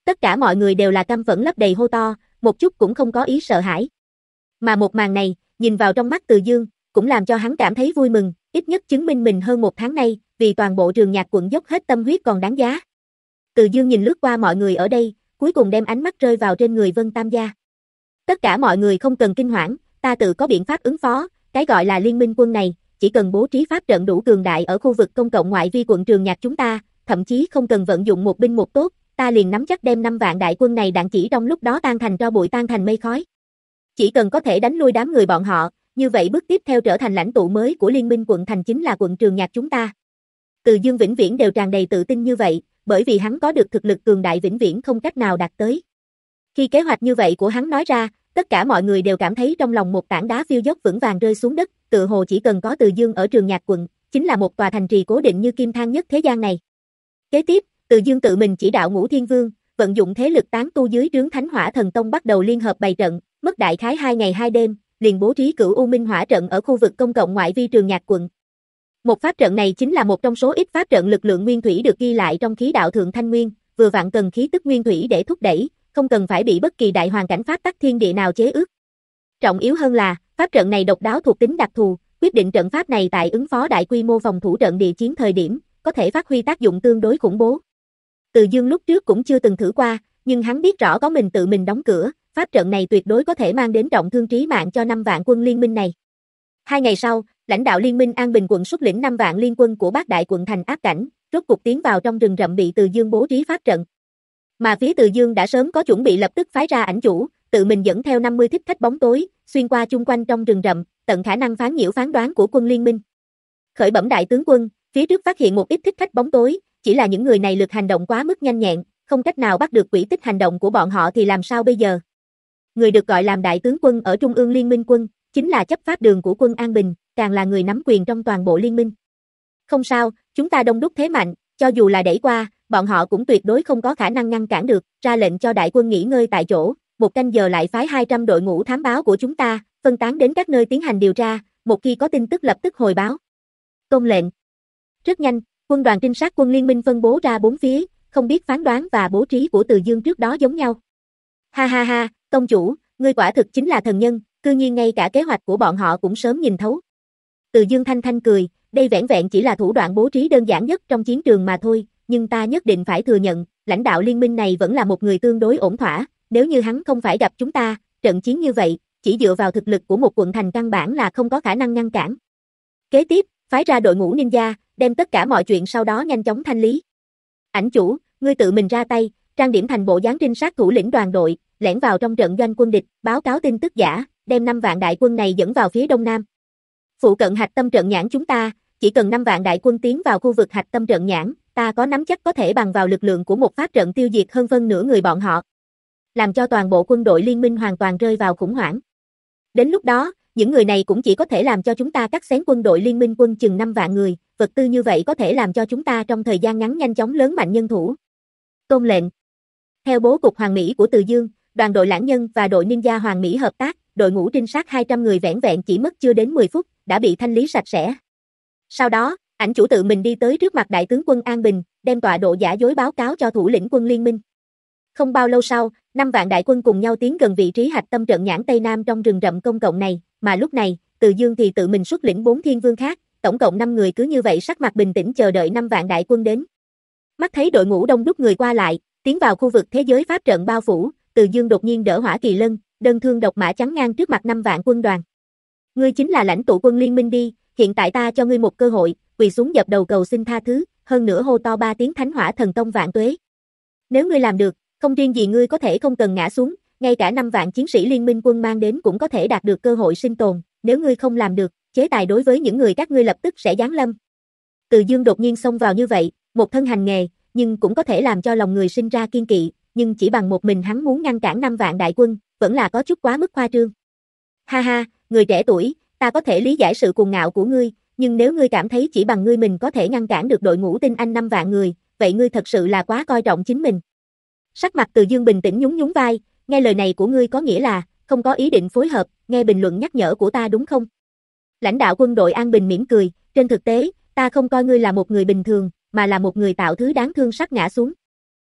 Tất cả mọi người đều là căm phẫn lấp đầy hô to, một chút cũng không có ý sợ hãi. Mà một màn này, nhìn vào trong mắt Từ Dương, cũng làm cho hắn cảm thấy vui mừng, ít nhất chứng minh mình hơn một tháng nay, vì toàn bộ Trường Nhạc quận dốc hết tâm huyết còn đáng giá. Từ Dương nhìn lướt qua mọi người ở đây, cuối cùng đem ánh mắt rơi vào trên người Vân Tam gia. Tất cả mọi người không cần kinh hoảng, ta tự có biện pháp ứng phó, cái gọi là liên minh quân này, chỉ cần bố trí pháp trận đủ cường đại ở khu vực công cộng ngoại vi quận Trường Nhạc chúng ta, thậm chí không cần vận dụng một binh một tốt, ta liền nắm chắc đem năm vạn đại quân này đạn chỉ trong lúc đó tan thành tro bụi tan thành mây khói. Chỉ cần có thể đánh lui đám người bọn họ, như vậy bước tiếp theo trở thành lãnh tụ mới của liên minh quận thành chính là quận Trường Nhạc chúng ta. Từ Dương vĩnh viễn đều tràn đầy tự tin như vậy, bởi vì hắn có được thực lực cường đại vĩnh viễn không cách nào đạt tới. Khi kế hoạch như vậy của hắn nói ra, tất cả mọi người đều cảm thấy trong lòng một tảng đá phiêu dốc vững vàng rơi xuống đất, tự hồ chỉ cần có Từ Dương ở Trường Nhạc quận, chính là một tòa thành trì cố định như kim thang nhất thế gian này. Kế tiếp, Từ Dương tự mình chỉ đạo Ngũ Thiên Vương, vận dụng thế lực tán tu dưới trướng Thánh Hỏa Thần Tông bắt đầu liên hợp bày trận, mất đại khái hai ngày hai đêm, liền bố trí Cửu U Minh Hỏa trận ở khu vực công cộng ngoại vi Trường Nhạc quận. Một pháp trận này chính là một trong số ít pháp trận lực lượng nguyên thủy được ghi lại trong khí đạo Thượng Thanh Nguyên, vừa vặn cần khí tức nguyên thủy để thúc đẩy, không cần phải bị bất kỳ đại hoàn cảnh pháp tắc thiên địa nào chế ước. Trọng yếu hơn là, pháp trận này độc đáo thuộc tính đặc thù, quyết định trận pháp này tại ứng phó đại quy mô phòng thủ trận địa chiến thời điểm, có thể phát huy tác dụng tương đối khủng bố. Từ Dương lúc trước cũng chưa từng thử qua, nhưng hắn biết rõ có mình tự mình đóng cửa, pháp trận này tuyệt đối có thể mang đến trọng thương trí mạng cho năm vạn quân liên minh này. Hai ngày sau, lãnh đạo liên minh An Bình quận xuất lĩnh năm vạn liên quân của Bát Đại quận thành áp cảnh, rốt cục tiến vào trong rừng rậm bị Từ Dương bố trí pháp trận. Mà phía Từ Dương đã sớm có chuẩn bị lập tức phái ra ảnh chủ, tự mình dẫn theo năm mươi thích khách bóng tối, xuyên qua chung quanh trong rừng rậm, tận khả năng phán nhiễu phán đoán của quân liên minh. Khởi bẩm đại tướng quân, phía trước phát hiện một ít thích khách bóng tối, chỉ là những người này lực hành động quá mức nhanh nhẹn, không cách nào bắt được quỹ tích hành động của bọn họ thì làm sao bây giờ? Người được gọi làm đại tướng quân ở Trung ương Liên minh quân, chính là chấp pháp đường của quân An Bình, càng là người nắm quyền trong toàn bộ liên minh. Không sao, chúng ta đông đúc thế mạnh, cho dù là đẩy qua, bọn họ cũng tuyệt đối không có khả năng ngăn cản được, ra lệnh cho đại quân nghỉ ngơi tại chỗ, một canh giờ lại phái hai trăm đội ngũ thám báo của chúng ta, phân tán đến các nơi tiến hành điều tra, một khi có tin tức lập tức hồi báo. Tôn lệnh. Rất nhanh, quân đoàn trinh sát quân liên minh phân bố ra bốn phía, không biết phán đoán và bố trí của Từ Dương trước đó giống nhau. Ha ha ha, tông chủ, ngươi quả thực chính là thần nhân, cư nhiên ngay cả kế hoạch của bọn họ cũng sớm nhìn thấu. Từ Dương thanh thanh cười, đây vẻn vẹn chỉ là thủ đoạn bố trí đơn giản nhất trong chiến trường mà thôi, nhưng ta nhất định phải thừa nhận, lãnh đạo liên minh này vẫn là một người tương đối ổn thỏa, nếu như hắn không phải gặp chúng ta, trận chiến như vậy, chỉ dựa vào thực lực của một quận thành căn bản là không có khả năng ngăn cản. Kế tiếp, phái ra đội ngũ ninja, đem tất cả mọi chuyện sau đó nhanh chóng thanh lý. Ảnh chủ, ngươi tự mình ra tay, trang điểm thành bộ dáng trinh sát thủ lĩnh đoàn đội, lẻn vào trong trận doanh quân địch, báo cáo tin tức giả, đem năm vạn đại quân này dẫn vào phía đông nam. Phụ cận hạch tâm trận nhãn chúng ta, chỉ cần năm vạn đại quân tiến vào khu vực hạch tâm trận nhãn, ta có nắm chắc có thể bằng vào lực lượng của một pháp trận tiêu diệt hơn phân nửa người bọn họ. Làm cho toàn bộ quân đội liên minh hoàn toàn rơi vào khủng hoảng. Đến lúc đó, những người này cũng chỉ có thể làm cho chúng ta cắt xén quân đội liên minh quân chừng năm vạn người, vật tư như vậy có thể làm cho chúng ta trong thời gian ngắn nhanh chóng lớn mạnh nhân thủ. Tôn lệnh. Theo bố cục Hoàng Mỹ của Từ Dương, đoàn đội lãng nhân và đội ninja Hoàng Mỹ hợp tác, đội ngũ trinh sát hai trăm người vẻn vẹn chỉ mất chưa đến mười phút, đã bị thanh lý sạch sẽ. Sau đó, ảnh chủ tự mình đi tới trước mặt đại tướng quân An Bình, đem tọa độ giả dối báo cáo cho thủ lĩnh quân liên minh. Không bao lâu sau, năm vạn đại quân cùng nhau tiến gần vị trí hạch tâm trận nhãn Tây Nam trong rừng rậm công cộng này, mà lúc này, Từ Dương thì tự mình xuất lĩnh bốn thiên vương khác, tổng cộng năm người cứ như vậy sắc mặt bình tĩnh chờ đợi năm vạn đại quân đến. Mắt thấy đội ngũ đông đúc người qua lại, tiến vào khu vực thế giới pháp trận bao phủ, Từ Dương đột nhiên đỡ Hỏa Kỳ Lân, đơn thương độc mã chắn ngang trước mặt năm vạn quân đoàn. Ngươi chính là lãnh tụ quân liên minh đi, hiện tại ta cho ngươi một cơ hội, quỳ xuống dập đầu cầu xin tha thứ, hơn nữa hô to ba tiếng Thánh Hỏa Thần Tông vạn tuế. Nếu ngươi làm được, không riêng gì ngươi có thể không cần ngã xuống, ngay cả năm vạn chiến sĩ liên minh quân mang đến cũng có thể đạt được cơ hội sinh tồn, nếu ngươi không làm được, chế tài đối với những người các ngươi lập tức sẽ giáng lâm. Từ Dương đột nhiên xông vào như vậy, một thân hành nghề, nhưng cũng có thể làm cho lòng người sinh ra kiên kỵ, nhưng chỉ bằng một mình hắn muốn ngăn cản năm vạn đại quân, vẫn là có chút quá mức khoa trương. Ha ha, người trẻ tuổi, ta có thể lý giải sự cuồng ngạo của ngươi, nhưng nếu ngươi cảm thấy chỉ bằng ngươi mình có thể ngăn cản được đội ngũ tinh anh năm vạn người, vậy ngươi thật sự là quá coi trọng chính mình. Sắc mặt Từ Dương bình tĩnh nhún nhún vai, nghe lời này của ngươi có nghĩa là, không có ý định phối hợp, nghe bình luận nhắc nhở của ta đúng không? Lãnh đạo quân đội An Bình mỉm cười, trên thực tế, ta không coi ngươi là một người bình thường, mà là một người tạo thứ đáng thương sắp ngã xuống.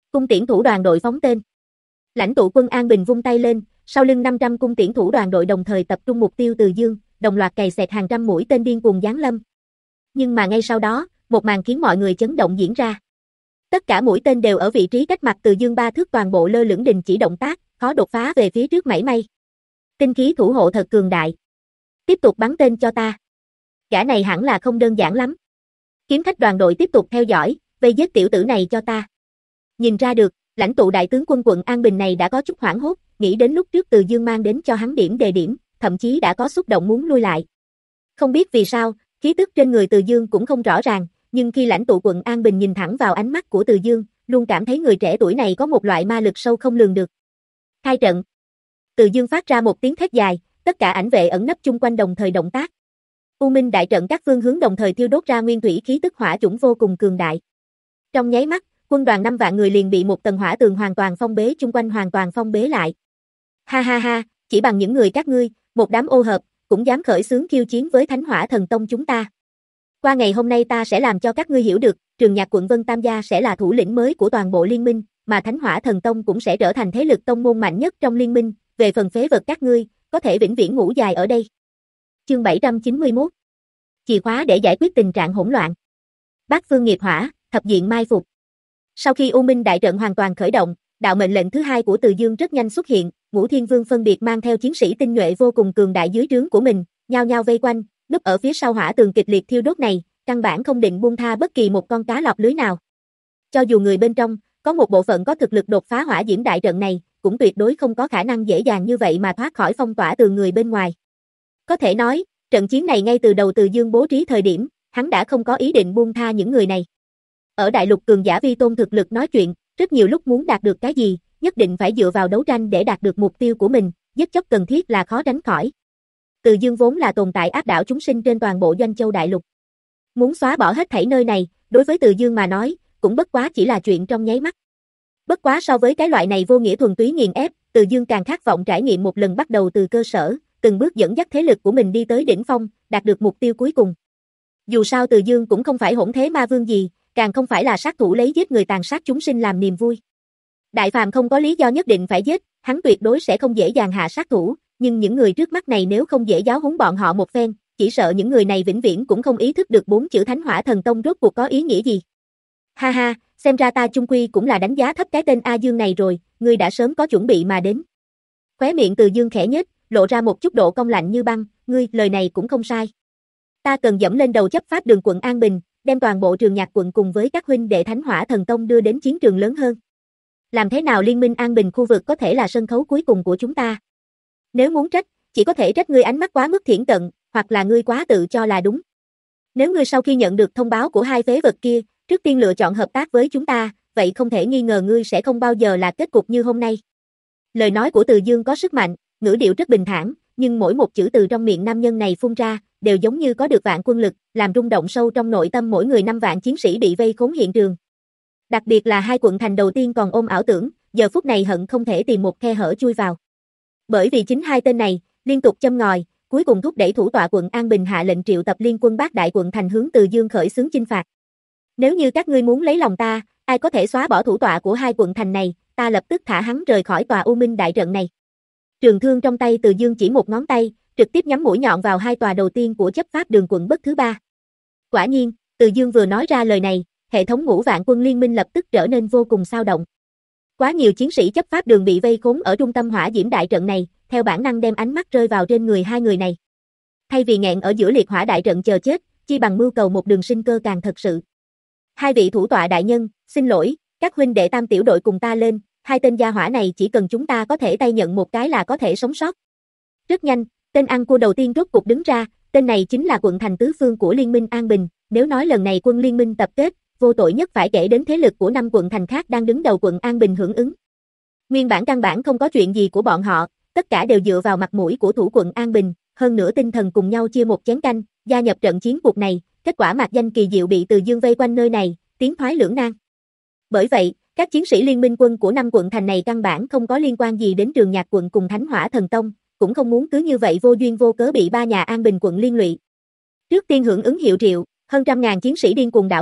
Cung tiễn thủ đoàn đội phóng tên. Lãnh tụ quân An Bình vung tay lên, sau lưng năm trăm cung tiễn thủ đoàn đội đồng thời tập trung mục tiêu Từ Dương, đồng loạt cày xẹt hàng trăm mũi tên điên cuồng giáng lâm. Nhưng mà ngay sau đó, một màn khiến mọi người chấn động diễn ra. Tất cả mũi tên đều ở vị trí cách mặt Từ Dương ba thước toàn bộ lơ lửng đình chỉ động tác, khó đột phá về phía trước mảy may. Tinh khí thủ hộ thật cường đại. Tiếp tục bắn tên cho ta. Gã này hẳn là không đơn giản lắm. Kiếm khách đoàn đội tiếp tục theo dõi, vây giết tiểu tử này cho ta. Nhìn ra được, lãnh tụ đại tướng quân quận An Bình này đã có chút hoảng hốt, nghĩ đến lúc trước Từ Dương mang đến cho hắn điểm đề điểm, thậm chí đã có xúc động muốn lui lại. Không biết vì sao, khí tức trên người Từ Dương cũng không rõ ràng, nhưng khi lãnh tụ quận An Bình nhìn thẳng vào ánh mắt của Từ Dương, luôn cảm thấy người trẻ tuổi này có một loại ma lực sâu không lường được. Khai trận. Từ Dương phát ra một tiếng thét dài, tất cả ảnh vệ ẩn nấp chung quanh đồng thời động tác. U Minh đại trận các phương hướng đồng thời thiêu đốt ra nguyên thủy khí tức hỏa chủng vô cùng cường đại. Trong nháy mắt, quân đoàn năm vạn người liền bị một tầng hỏa tường hoàn toàn phong bế chung quanh hoàn toàn phong bế lại. Ha ha ha, chỉ bằng những người các ngươi, một đám ô hợp, cũng dám khởi xướng khiêu chiến với Thánh Hỏa Thần Tông chúng ta. Qua ngày hôm nay ta sẽ làm cho các ngươi hiểu được, Trường Nhạc quận Vân Tam Gia sẽ là thủ lĩnh mới của toàn bộ liên minh, mà Thánh Hỏa Thần Tông cũng sẽ trở thành thế lực tông môn mạnh nhất trong liên minh, về phần phế vật các ngươi, có thể vĩnh viễn ngủ dài ở đây. Chương bảy trăm chín mươi mốt. Chìa khóa để giải quyết tình trạng hỗn loạn. Bát phương nghiệp hỏa, thập diện mai phục. Sau khi U Minh đại trận hoàn toàn khởi động, đạo mệnh lệnh thứ hai của Từ Dương rất nhanh xuất hiện, Ngũ Thiên Vương phân biệt mang theo chiến sĩ tinh nhuệ vô cùng cường đại dưới trướng của mình, nhao nhao vây quanh, núp ở phía sau hỏa tường kịch liệt thiêu đốt này, căn bản không định buông tha bất kỳ một con cá lọt lưới nào. Cho dù người bên trong có một bộ phận có thực lực đột phá hỏa diễm đại trận này, cũng tuyệt đối không có khả năng dễ dàng như vậy mà thoát khỏi phong tỏa từ người bên ngoài. Có thể nói, trận chiến này ngay từ đầu Từ Dương bố trí thời điểm, hắn đã không có ý định buông tha những người này. Ở đại lục cường giả vi tôn thực lực nói chuyện, rất nhiều lúc muốn đạt được cái gì, nhất định phải dựa vào đấu tranh để đạt được mục tiêu của mình, giết chóc cần thiết là khó tránh khỏi. Từ Dương vốn là tồn tại áp đảo chúng sinh trên toàn bộ Doanh Châu đại lục. Muốn xóa bỏ hết thảy nơi này, đối với Từ Dương mà nói, cũng bất quá chỉ là chuyện trong nháy mắt. Bất quá so với cái loại này vô nghĩa thuần túy nghiền ép, Từ Dương càng khát vọng trải nghiệm một lần bắt đầu từ cơ sở, từng bước dẫn dắt thế lực của mình đi tới đỉnh phong, đạt được mục tiêu cuối cùng. Dù sao Từ Dương cũng không phải hỗn thế ma vương gì, càng không phải là sát thủ lấy giết người tàn sát chúng sinh làm niềm vui. Đại phàm không có lý do nhất định phải giết, hắn tuyệt đối sẽ không dễ dàng hạ sát thủ, nhưng những người trước mắt này nếu không dễ giáo huấn bọn họ một phen, chỉ sợ những người này vĩnh viễn cũng không ý thức được bốn chữ Thánh Hỏa Thần Tông rốt cuộc có ý nghĩa gì. Ha ha, xem ra ta chung quy cũng là đánh giá thấp cái tên A Dương này rồi, ngươi đã sớm có chuẩn bị mà đến. Khóe miệng Từ Dương khẽ nhếch, lộ ra một chút độ cong lạnh như băng, ngươi, lời này cũng không sai. Ta cần dẫm lên đầu chấp pháp đường quận An Bình, đem toàn bộ Trường Nhạc quận cùng với các huynh đệ Thánh Hỏa Thần Tông đưa đến chiến trường lớn hơn. Làm thế nào Liên minh An Bình khu vực có thể là sân khấu cuối cùng của chúng ta? Nếu muốn trách, chỉ có thể trách ngươi ánh mắt quá mức thiển cận, hoặc là ngươi quá tự cho là đúng. Nếu ngươi sau khi nhận được thông báo của hai phế vật kia, trước tiên lựa chọn hợp tác với chúng ta, vậy không thể nghi ngờ ngươi sẽ không bao giờ là kết cục như hôm nay. Lời nói của Từ Dương có sức mạnh, ngữ điệu rất bình thản, nhưng mỗi một chữ từ trong miệng nam nhân này phun ra, đều giống như có được vạn quân lực, làm rung động sâu trong nội tâm mỗi người năm vạn chiến sĩ bị vây khốn hiện trường. Đặc biệt là hai quận thành đầu tiên còn ôm ảo tưởng, giờ phút này hận không thể tìm một khe hở chui vào. Bởi vì chính hai tên này, liên tục châm ngòi, cuối cùng thúc đẩy thủ tọa quận An Bình hạ lệnh triệu tập liên quân bát đại quận thành hướng Từ Dương khởi xướng chinh phạt. Nếu như các ngươi muốn lấy lòng ta, ai có thể xóa bỏ thủ tọa của hai quận thành này, ta lập tức thả hắn rời khỏi tòa U Minh đại trận này. Trường thương trong tay Từ Dương chỉ một ngón tay, trực tiếp nhắm mũi nhọn vào hai tòa đầu tiên của chấp pháp đường quận bất thứ ba. Quả nhiên, Từ Dương vừa nói ra lời này, hệ thống ngũ vạn quân liên minh lập tức trở nên vô cùng xao động. Quá nhiều chiến sĩ chấp pháp đường bị vây khốn ở trung tâm hỏa diễm đại trận này, theo bản năng đem ánh mắt rơi vào trên người hai người này. Thay vì nghẹn ở giữa liệt hỏa đại trận chờ chết, chi bằng mưu cầu một đường sinh cơ càng thật sự. Hai vị thủ tọa đại nhân, xin lỗi, các huynh đệ tam tiểu đội cùng ta lên, hai tên gia hỏa này chỉ cần chúng ta có thể tay nhận một cái là có thể sống sót. Rất nhanh, tên ăn cua đầu tiên rốt cục đứng ra, tên này chính là quận thành tứ phương của Liên minh An Bình, nếu nói lần này quân liên minh tập kết, vô tội nhất phải kể đến thế lực của năm quận thành khác đang đứng đầu quận An Bình hưởng ứng. Nguyên bản căn bản không có chuyện gì của bọn họ, tất cả đều dựa vào mặt mũi của thủ quận An Bình, hơn nữa tinh thần cùng nhau chia một chén canh, gia nhập trận chiến cuộc này, kết quả mạc danh kỳ diệu bị Từ Dương vây quanh nơi này, tiến thoái lưỡng nan. Bởi vậy, các chiến sĩ liên minh quân của năm quận thành này căn bản không có liên quan gì đến Trường Nhạc quận cùng Thánh Hỏa Thần Tông, cũng không muốn cứ như vậy vô duyên vô cớ bị ba nhà An Bình quận liên lụy. Trước tiên hưởng ứng hiệu triệu, hơn trăm ngàn chiến sĩ điên cuồng đảo ngược,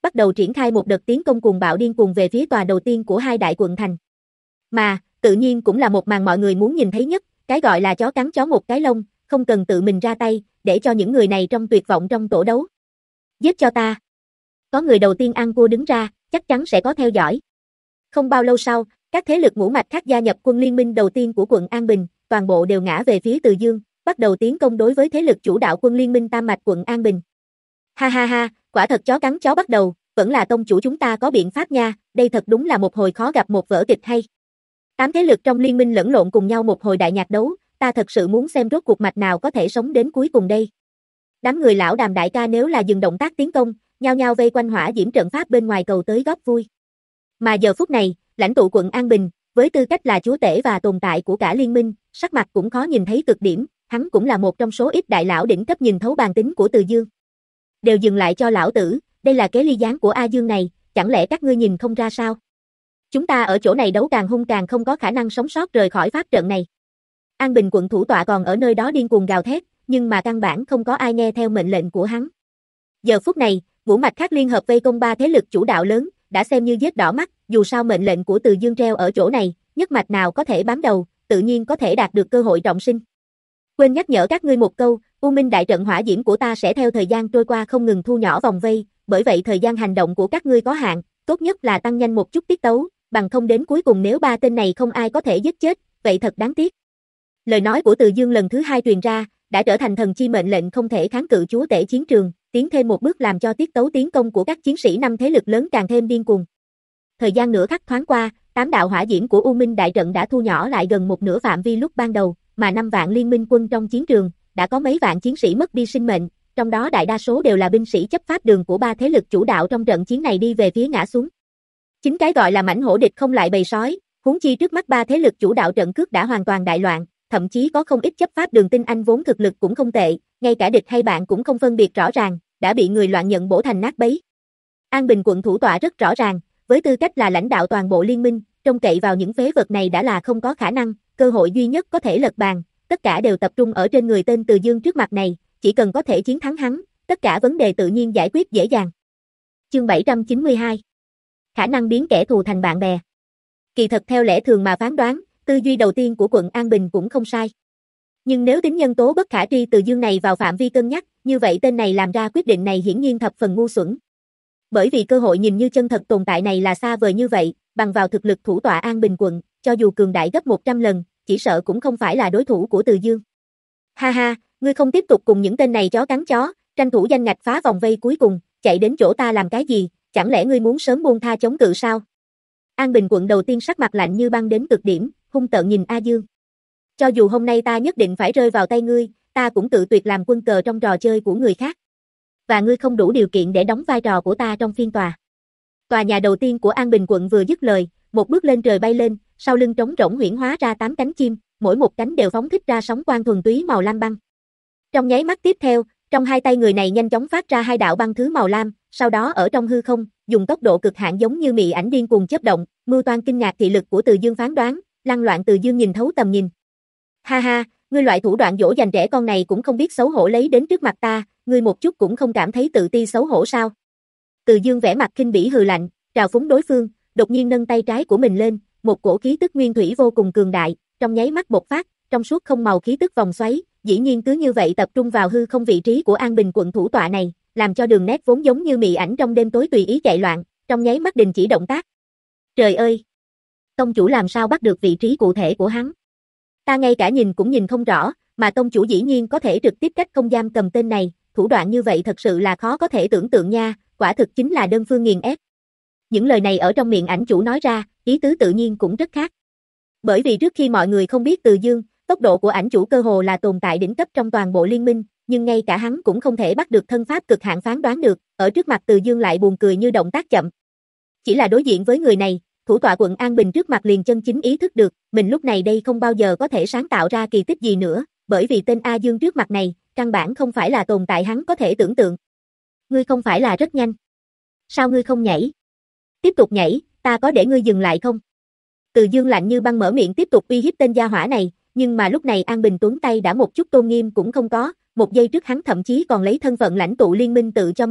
bắt đầu triển khai một đợt tiến công cuồng bạo điên cuồng về phía tòa đầu tiên của hai đại quận thành. Mà, tự nhiên cũng là một màn mọi người muốn nhìn thấy nhất, cái gọi là chó cắn chó một cái lông, không cần tự mình ra tay, để cho những người này trong tuyệt vọng trong tổ đấu. Giết cho ta. Có người đầu tiên ăn cua đứng ra, chắc chắn sẽ có theo dõi. Không bao lâu sau, các thế lực ngũ mạch khác gia nhập quân liên minh đầu tiên của quận An Bình, toàn bộ đều ngã về phía Từ Dương, bắt đầu tiến công đối với thế lực chủ đạo quân liên minh tam mạch quận An Bình. Ha ha ha, quả thật chó cắn chó bắt đầu, vẫn là tông chủ chúng ta có biện pháp nha, đây thật đúng là một hồi khó gặp một vở kịch hay. Tám thế lực trong liên minh lẫn lộn cùng nhau một hồi đại nhạc đấu, ta thật sự muốn xem rốt cuộc mạch nào có thể sống đến cuối cùng đây. Đám người lão Đàm đại ca nếu là dừng động tác tiến công, nhao nhao vây quanh hỏa diễm trận pháp bên ngoài cầu tới góp vui. Mà giờ phút này, lãnh tụ quận An Bình, với tư cách là chúa tể và tồn tại của cả liên minh, sắc mặt cũng khó nhìn thấy cực điểm, hắn cũng là một trong số ít đại lão đỉnh cấp nhìn thấu bàn tính của Từ Dương. Đều dừng lại cho lão tử, đây là kế ly gián của A Dương này, chẳng lẽ các ngươi nhìn không ra sao? Chúng ta ở chỗ này đấu càng hung càng không có khả năng sống sót rời khỏi pháp trận này. An Bình quận thủ tọa còn ở nơi đó điên cuồng gào thét, nhưng mà căn bản không có ai nghe theo mệnh lệnh của hắn. Giờ phút này, ngũ mạch khác liên hợp vây công ba thế lực chủ đạo lớn, đã xem như giết đỏ mắt, dù sao mệnh lệnh của Từ Dương treo ở chỗ này, nhất mạch nào có thể bám đầu, tự nhiên có thể đạt được cơ hội trọng sinh. Quên nhắc nhở các ngươi một câu, U Minh đại trận hỏa diễm của ta sẽ theo thời gian trôi qua không ngừng thu nhỏ vòng vây, bởi vậy thời gian hành động của các ngươi có hạn, tốt nhất là tăng nhanh một chút tiết tấu, bằng không đến cuối cùng nếu ba tên này không ai có thể giết chết, vậy thật đáng tiếc. Lời nói của Từ Dương lần thứ hai truyền ra, đã trở thành thần chi mệnh lệnh không thể kháng cự chúa tể chiến trường, tiến thêm một bước làm cho tiết tấu tiến công của các chiến sĩ năm thế lực lớn càng thêm điên cuồng. Thời gian nửa khắc thoáng qua, tám đạo hỏa diễm của U Minh đại trận đã thu nhỏ lại gần một nửa phạm vi lúc ban đầu, mà năm vạn liên minh quân trong chiến trường, đã có mấy vạn chiến sĩ mất đi sinh mệnh, trong đó đại đa số đều là binh sĩ chấp pháp đường của ba thế lực chủ đạo trong trận chiến này đi về phía ngã xuống. Chính cái gọi là mãnh hổ địch không lại bầy sói, huống chi trước mắt ba thế lực chủ đạo trận cước đã hoàn toàn đại loạn, thậm chí có không ít chấp pháp đường tinh anh vốn thực lực cũng không tệ, ngay cả địch hay bạn cũng không phân biệt rõ ràng, đã bị người loạn nhận bổ thành nát bấy. An Bình quận thủ tọa rất rõ ràng, với tư cách là lãnh đạo toàn bộ liên minh, trông cậy vào những phế vật này đã là không có khả năng, cơ hội duy nhất có thể lật bàn, tất cả đều tập trung ở trên người tên Từ Dương trước mặt này, chỉ cần có thể chiến thắng hắn, tất cả vấn đề tự nhiên giải quyết dễ dàng. Chương bảy trăm chín mươi hai. Khả năng biến kẻ thù thành bạn bè. Kỳ thật theo lẽ thường mà phán đoán, tư duy đầu tiên của quận An Bình cũng không sai. Nhưng nếu tính nhân tố bất khả tri Từ Dương này vào phạm vi cân nhắc, như vậy tên này làm ra quyết định này hiển nhiên thập phần ngu xuẩn. Bởi vì cơ hội nhìn như chân thật tồn tại này là xa vời như vậy, bằng vào thực lực thủ tọa An Bình quận, cho dù cường đại gấp một trăm lần, chỉ sợ cũng không phải là đối thủ của Từ Dương. Ha ha, ngươi không tiếp tục cùng những tên này chó cắn chó, tranh thủ danh ngạch phá vòng vây cuối cùng, chạy đến chỗ ta làm cái gì, chẳng lẽ ngươi muốn sớm buông tha chống cự sao? An Bình quận đầu tiên sắc mặt lạnh như băng đến cực điểm, hung tợn nhìn A Dương. Cho dù hôm nay ta nhất định phải rơi vào tay ngươi, ta cũng tự tuyệt làm quân cờ trong trò chơi của người khác. Và ngươi không đủ điều kiện để đóng vai trò của ta trong phiên tòa. Tòa nhà đầu tiên của An Bình quận vừa dứt lời, một bước lên trời bay lên, sau lưng trống rỗng huyễn hóa ra tám cánh chim, mỗi một cánh đều phóng thích ra sóng quang thuần túy màu lam băng. Trong nháy mắt tiếp theo, trong hai tay người này nhanh chóng phát ra hai đạo băng thứ màu lam, sau đó ở trong hư không, dùng tốc độ cực hạn giống như mị ảnh điên cuồng chớp động, mưu toan kinh ngạc thị lực của Từ Dương phán đoán, lăng loạn Từ Dương nhìn thấu tầm nhìn. Ha ha, ngươi loại thủ đoạn dỗ dành trẻ con này cũng không biết xấu hổ lấy đến trước mặt ta, ngươi một chút cũng không cảm thấy tự ti xấu hổ sao? Từ Dương vẻ mặt khinh bỉ hừ lạnh, trào phúng đối phương, đột nhiên nâng tay trái của mình lên, một cổ khí tức nguyên thủy vô cùng cường đại, trong nháy mắt bộc phát, trong suốt không màu khí tức vòng xoáy, dĩ nhiên cứ như vậy tập trung vào hư không vị trí của An Bình quận thủ tọa này, làm cho đường nét vốn giống như mị ảnh trong đêm tối tùy ý chạy loạn, trong nháy mắt đình chỉ động tác. Trời ơi! Tông chủ làm sao bắt được vị trí cụ thể của hắn? Ta ngay cả nhìn cũng nhìn không rõ, mà tông chủ dĩ nhiên có thể trực tiếp cách không giam cầm tên này, thủ đoạn như vậy thật sự là khó có thể tưởng tượng nha, quả thực chính là đơn phương nghiền ép. Những lời này ở trong miệng ảnh chủ nói ra, ý tứ tự nhiên cũng rất khác. Bởi vì trước khi mọi người không biết Từ Dương, tốc độ của ảnh chủ cơ hồ là tồn tại đỉnh cấp trong toàn bộ liên minh, nhưng ngay cả hắn cũng không thể bắt được thân pháp cực hạn phán đoán được, ở trước mặt Từ Dương lại buồn cười như động tác chậm. Chỉ là đối diện với người này, thủ tọa quận An Bình trước mặt liền chân chính ý thức được, mình lúc này đây không bao giờ có thể sáng tạo ra kỳ tích gì nữa, bởi vì tên A Dương trước mặt này, căn bản không phải là tồn tại hắn có thể tưởng tượng. Ngươi không phải là rất nhanh? Sao ngươi không nhảy? Tiếp tục nhảy, ta có để ngươi dừng lại không? Từ Dương lạnh như băng mở miệng tiếp tục uy hiếp tên gia hỏa này, nhưng mà lúc này An Bình Tuấn tay đã một chút tôn nghiêm cũng không có, một giây trước hắn thậm chí còn lấy thân phận lãnh tụ liên minh tự cho mình,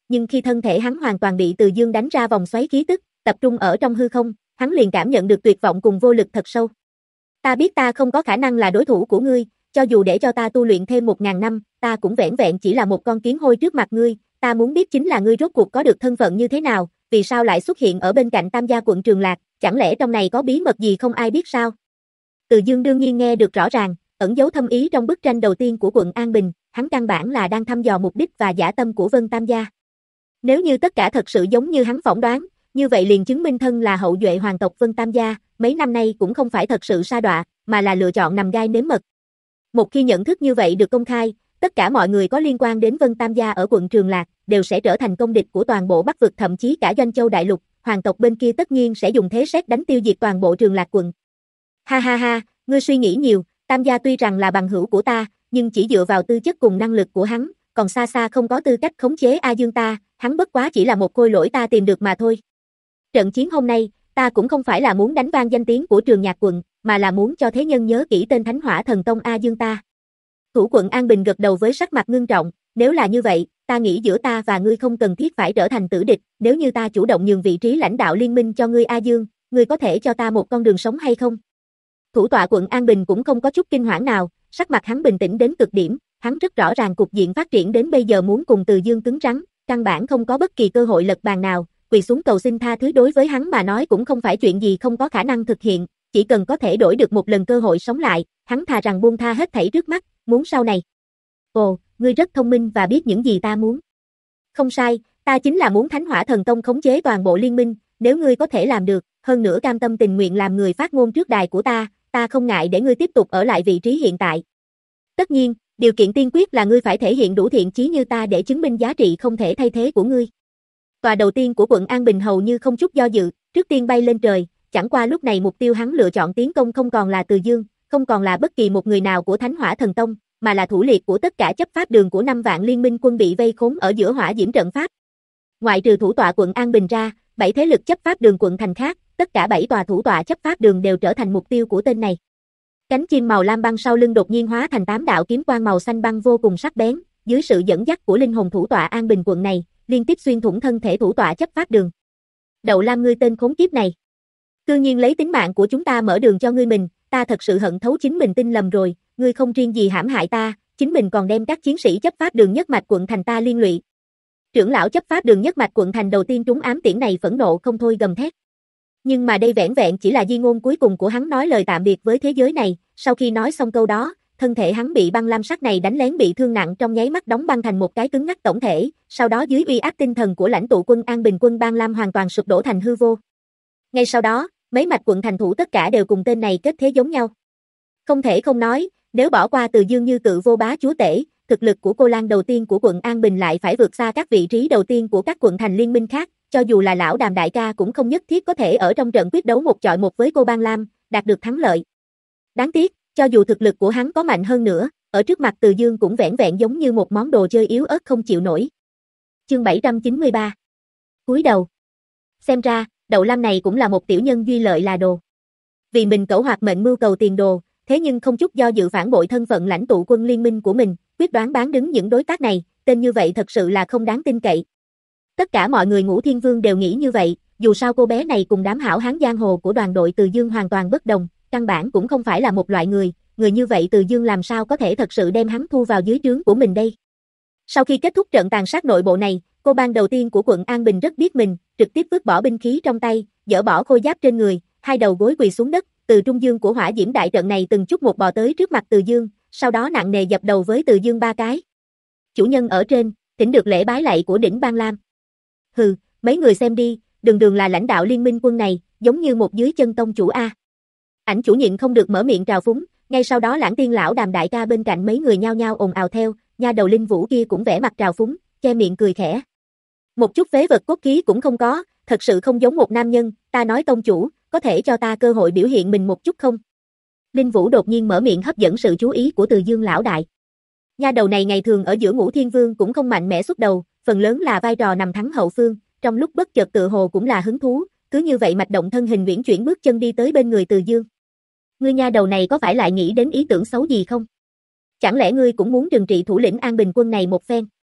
nhưng khi thân thể hắn hoàn toàn bị Từ Dương đánh ra vòng xoáy khí tức, tập trung ở trong hư không, hắn liền cảm nhận được tuyệt vọng cùng vô lực thật sâu. Ta biết ta không có khả năng là đối thủ của ngươi, cho dù để cho ta tu luyện thêm một ngàn năm, ta cũng vẻn vẹn chỉ là một con kiến hôi trước mặt ngươi, ta muốn biết chính là ngươi rốt cuộc có được thân phận như thế nào, vì sao lại xuất hiện ở bên cạnh Tam gia quận Trường Lạc, chẳng lẽ trong này có bí mật gì không ai biết sao? Từ Dương đương nhiên nghe được rõ ràng, ẩn dấu thâm ý trong bức tranh đầu tiên của quận An Bình, hắn căn bản là đang thăm dò mục đích và dã tâm của Vân Tam gia. Nếu như tất cả thật sự giống như hắn phỏng đoán, như vậy liền chứng minh thân là hậu duệ hoàng tộc Vân Tam gia, mấy năm nay cũng không phải thật sự sa đọa, mà là lựa chọn nằm gai nếm mật. Một khi nhận thức như vậy được công khai, tất cả mọi người có liên quan đến Vân Tam gia ở quận Trường Lạc đều sẽ trở thành công địch của toàn bộ Bắc vực, thậm chí cả Doanh Châu đại lục, hoàng tộc bên kia tất nhiên sẽ dùng thế sét đánh tiêu diệt toàn bộ Trường Lạc quận. Ha ha ha, ngươi suy nghĩ nhiều, Tam gia tuy rằng là bằng hữu của ta, nhưng chỉ dựa vào tư chất cùng năng lực của hắn, còn xa xa không có tư cách khống chế A Dương ta, hắn bất quá chỉ là một khôi lỗi ta tìm được mà thôi. Trận chiến hôm nay, ta cũng không phải là muốn đánh vang danh tiếng của Trường Nhạc quận, mà là muốn cho thế nhân nhớ kỹ tên Thánh Hỏa Thần Tông A Dương ta. Thủ quận An Bình gật đầu với sắc mặt ngưng trọng, nếu là như vậy, ta nghĩ giữa ta và ngươi không cần thiết phải trở thành tử địch, nếu như ta chủ động nhường vị trí lãnh đạo liên minh cho ngươi A Dương, ngươi có thể cho ta một con đường sống hay không? Thủ tọa quận An Bình cũng không có chút kinh hoảng nào, sắc mặt hắn bình tĩnh đến cực điểm, hắn rất rõ ràng cục diện phát triển đến bây giờ muốn cùng Từ Dương cứng rắn, căn bản không có bất kỳ cơ hội lật bàn nào, quỳ xuống cầu xin tha thứ đối với hắn mà nói cũng không phải chuyện gì không có khả năng thực hiện, chỉ cần có thể đổi được một lần cơ hội sống lại, hắn thà rằng buông tha hết thảy trước mắt, muốn sau này. Ồ, ngươi rất thông minh và biết những gì ta muốn. Không sai, ta chính là muốn Thánh Hỏa Thần Tông khống chế toàn bộ liên minh, nếu ngươi có thể làm được, hơn nữa cam tâm tình nguyện làm người phát ngôn trước đài của ta, ta không ngại để ngươi tiếp tục ở lại vị trí hiện tại. Tất nhiên, điều kiện tiên quyết là ngươi phải thể hiện đủ thiện chí như ta để chứng minh giá trị không thể thay thế của ngươi. Tòa đầu tiên của quận An Bình hầu như không chút do dự, trước tiên bay lên trời, chẳng qua lúc này mục tiêu hắn lựa chọn tiến công không còn là Từ Dương, không còn là bất kỳ một người nào của Thánh Hỏa Thần Tông, mà là thủ liệt của tất cả chấp pháp đường của năm vạn liên minh quân bị vây khốn ở giữa hỏa diễm trận pháp. Ngoại trừ thủ tọa quận An Bình ra, bảy thế lực chấp pháp đường quận thành khác, tất cả bảy tòa thủ tọa chấp pháp đường đều trở thành mục tiêu của tên này. Cánh chim màu lam băng sau lưng đột nhiên hóa thành tám đạo kiếm quang màu xanh băng vô cùng sắc bén, dưới sự dẫn dắt của linh hồn thủ tọa An Bình quận này, liên tiếp xuyên thủng thân thể thủ tọa chấp pháp đường. Đậu Lam, ngươi tên khốn kiếp này, cư nhiên lấy tính mạng của chúng ta mở đường cho ngươi mình, ta thật sự hận thấu chính mình tin lầm rồi, ngươi không riêng gì hãm hại ta, chính mình còn đem các chiến sĩ chấp pháp đường nhất mạch quận thành ta liên lụy. Trưởng lão chấp pháp đường nhất mạch quận thành đầu tiên trúng ám tiễn này phẫn nộ không thôi gầm thét. Nhưng mà đây vẻn vẹn chỉ là di ngôn cuối cùng của hắn nói lời tạm biệt với thế giới này, sau khi nói xong câu đó, thân thể hắn bị băng lam sắc này đánh lén bị thương nặng trong nháy mắt đóng băng thành một cái cứng ngắc tổng thể, sau đó dưới uy áp tinh thần của lãnh tụ quân An Bình quân Bang Lam hoàn toàn sụp đổ thành hư vô. Ngay sau đó, mấy mạch quận thành thủ tất cả đều cùng tên này kết thế giống nhau. Không thể không nói, nếu bỏ qua Từ Dương như cự vô bá chúa tể, thực lực của cô Lan đầu tiên của quận An Bình lại phải vượt xa các vị trí đầu tiên của các quận thành liên minh khác, cho dù là lão Đàm đại ca cũng không nhất thiết có thể ở trong trận quyết đấu một chọi một với cô Bang Lam, đạt được thắng lợi. Đáng tiếc, cho dù thực lực của hắn có mạnh hơn nữa, ở trước mặt Từ Dương cũng vẻn vẹn giống như một món đồ chơi yếu ớt không chịu nổi. Chương bảy trăm chín mươi ba. Cúi đầu. Xem ra, Đậu Lam này cũng là một tiểu nhân duy lợi là đồ. Vì mình cẩu hoạt mệnh mưu cầu tiền đồ, thế nhưng không chút do dự phản bội thân phận lãnh tụ quân liên minh của mình, quyết đoán bán đứng những đối tác này, tên như vậy thật sự là không đáng tin cậy. Tất cả mọi người Ngũ Thiên Vương đều nghĩ như vậy, dù sao cô bé này cùng đám hảo hán giang hồ của đoàn đội Từ Dương hoàn toàn bất đồng, căn bản cũng không phải là một loại người, người như vậy Từ Dương làm sao có thể thật sự đem hắn thu vào dưới trướng của mình đây. Sau khi kết thúc trận tàn sát nội bộ này, cô bang đầu tiên của quận An Bình rất biết mình, trực tiếp vứt bỏ binh khí trong tay, dỡ bỏ khôi giáp trên người, hai đầu gối quỳ xuống đất, từ trung dương của hỏa diễm đại trận này từng chút một bò tới trước mặt Từ Dương, sau đó nặng nề dập đầu với Từ Dương ba cái. Chủ nhân ở trên, thỉnh được lễ bái lạy của đỉnh Bang Lam. Hừ, mấy người xem đi, đường đường là lãnh đạo liên minh quân này, giống như một dưới chân tông chủ a. Ảnh chủ nhịn không được mở miệng trào phúng, ngay sau đó Lãng Tiên lão Đàm đại ca bên cạnh mấy người nhao nhao ồn ào theo, nha đầu Linh Vũ kia cũng vẻ mặt trào phúng, che miệng cười khẽ. Một chút phế vật cốt khí cũng không có, thật sự không giống một nam nhân, ta nói tông chủ, có thể cho ta cơ hội biểu hiện mình một chút không? Linh Vũ đột nhiên mở miệng hấp dẫn sự chú ý của Từ Dương lão đại. Nha đầu này ngày thường ở giữa Ngũ Thiên Vương cũng không mạnh mẽ xuất đầu, phần lớn là vai trò nằm thắng hậu phương, trong lúc bất chợt tự hồ cũng là hứng thú, cứ như vậy mạch động thân hình uyển chuyển bước chân đi tới bên người Từ Dương. Ngươi nha đầu này có phải lại nghĩ đến ý tưởng xấu gì không? Chẳng lẽ ngươi cũng muốn trừng trị thủ lĩnh An Bình quân này một phen?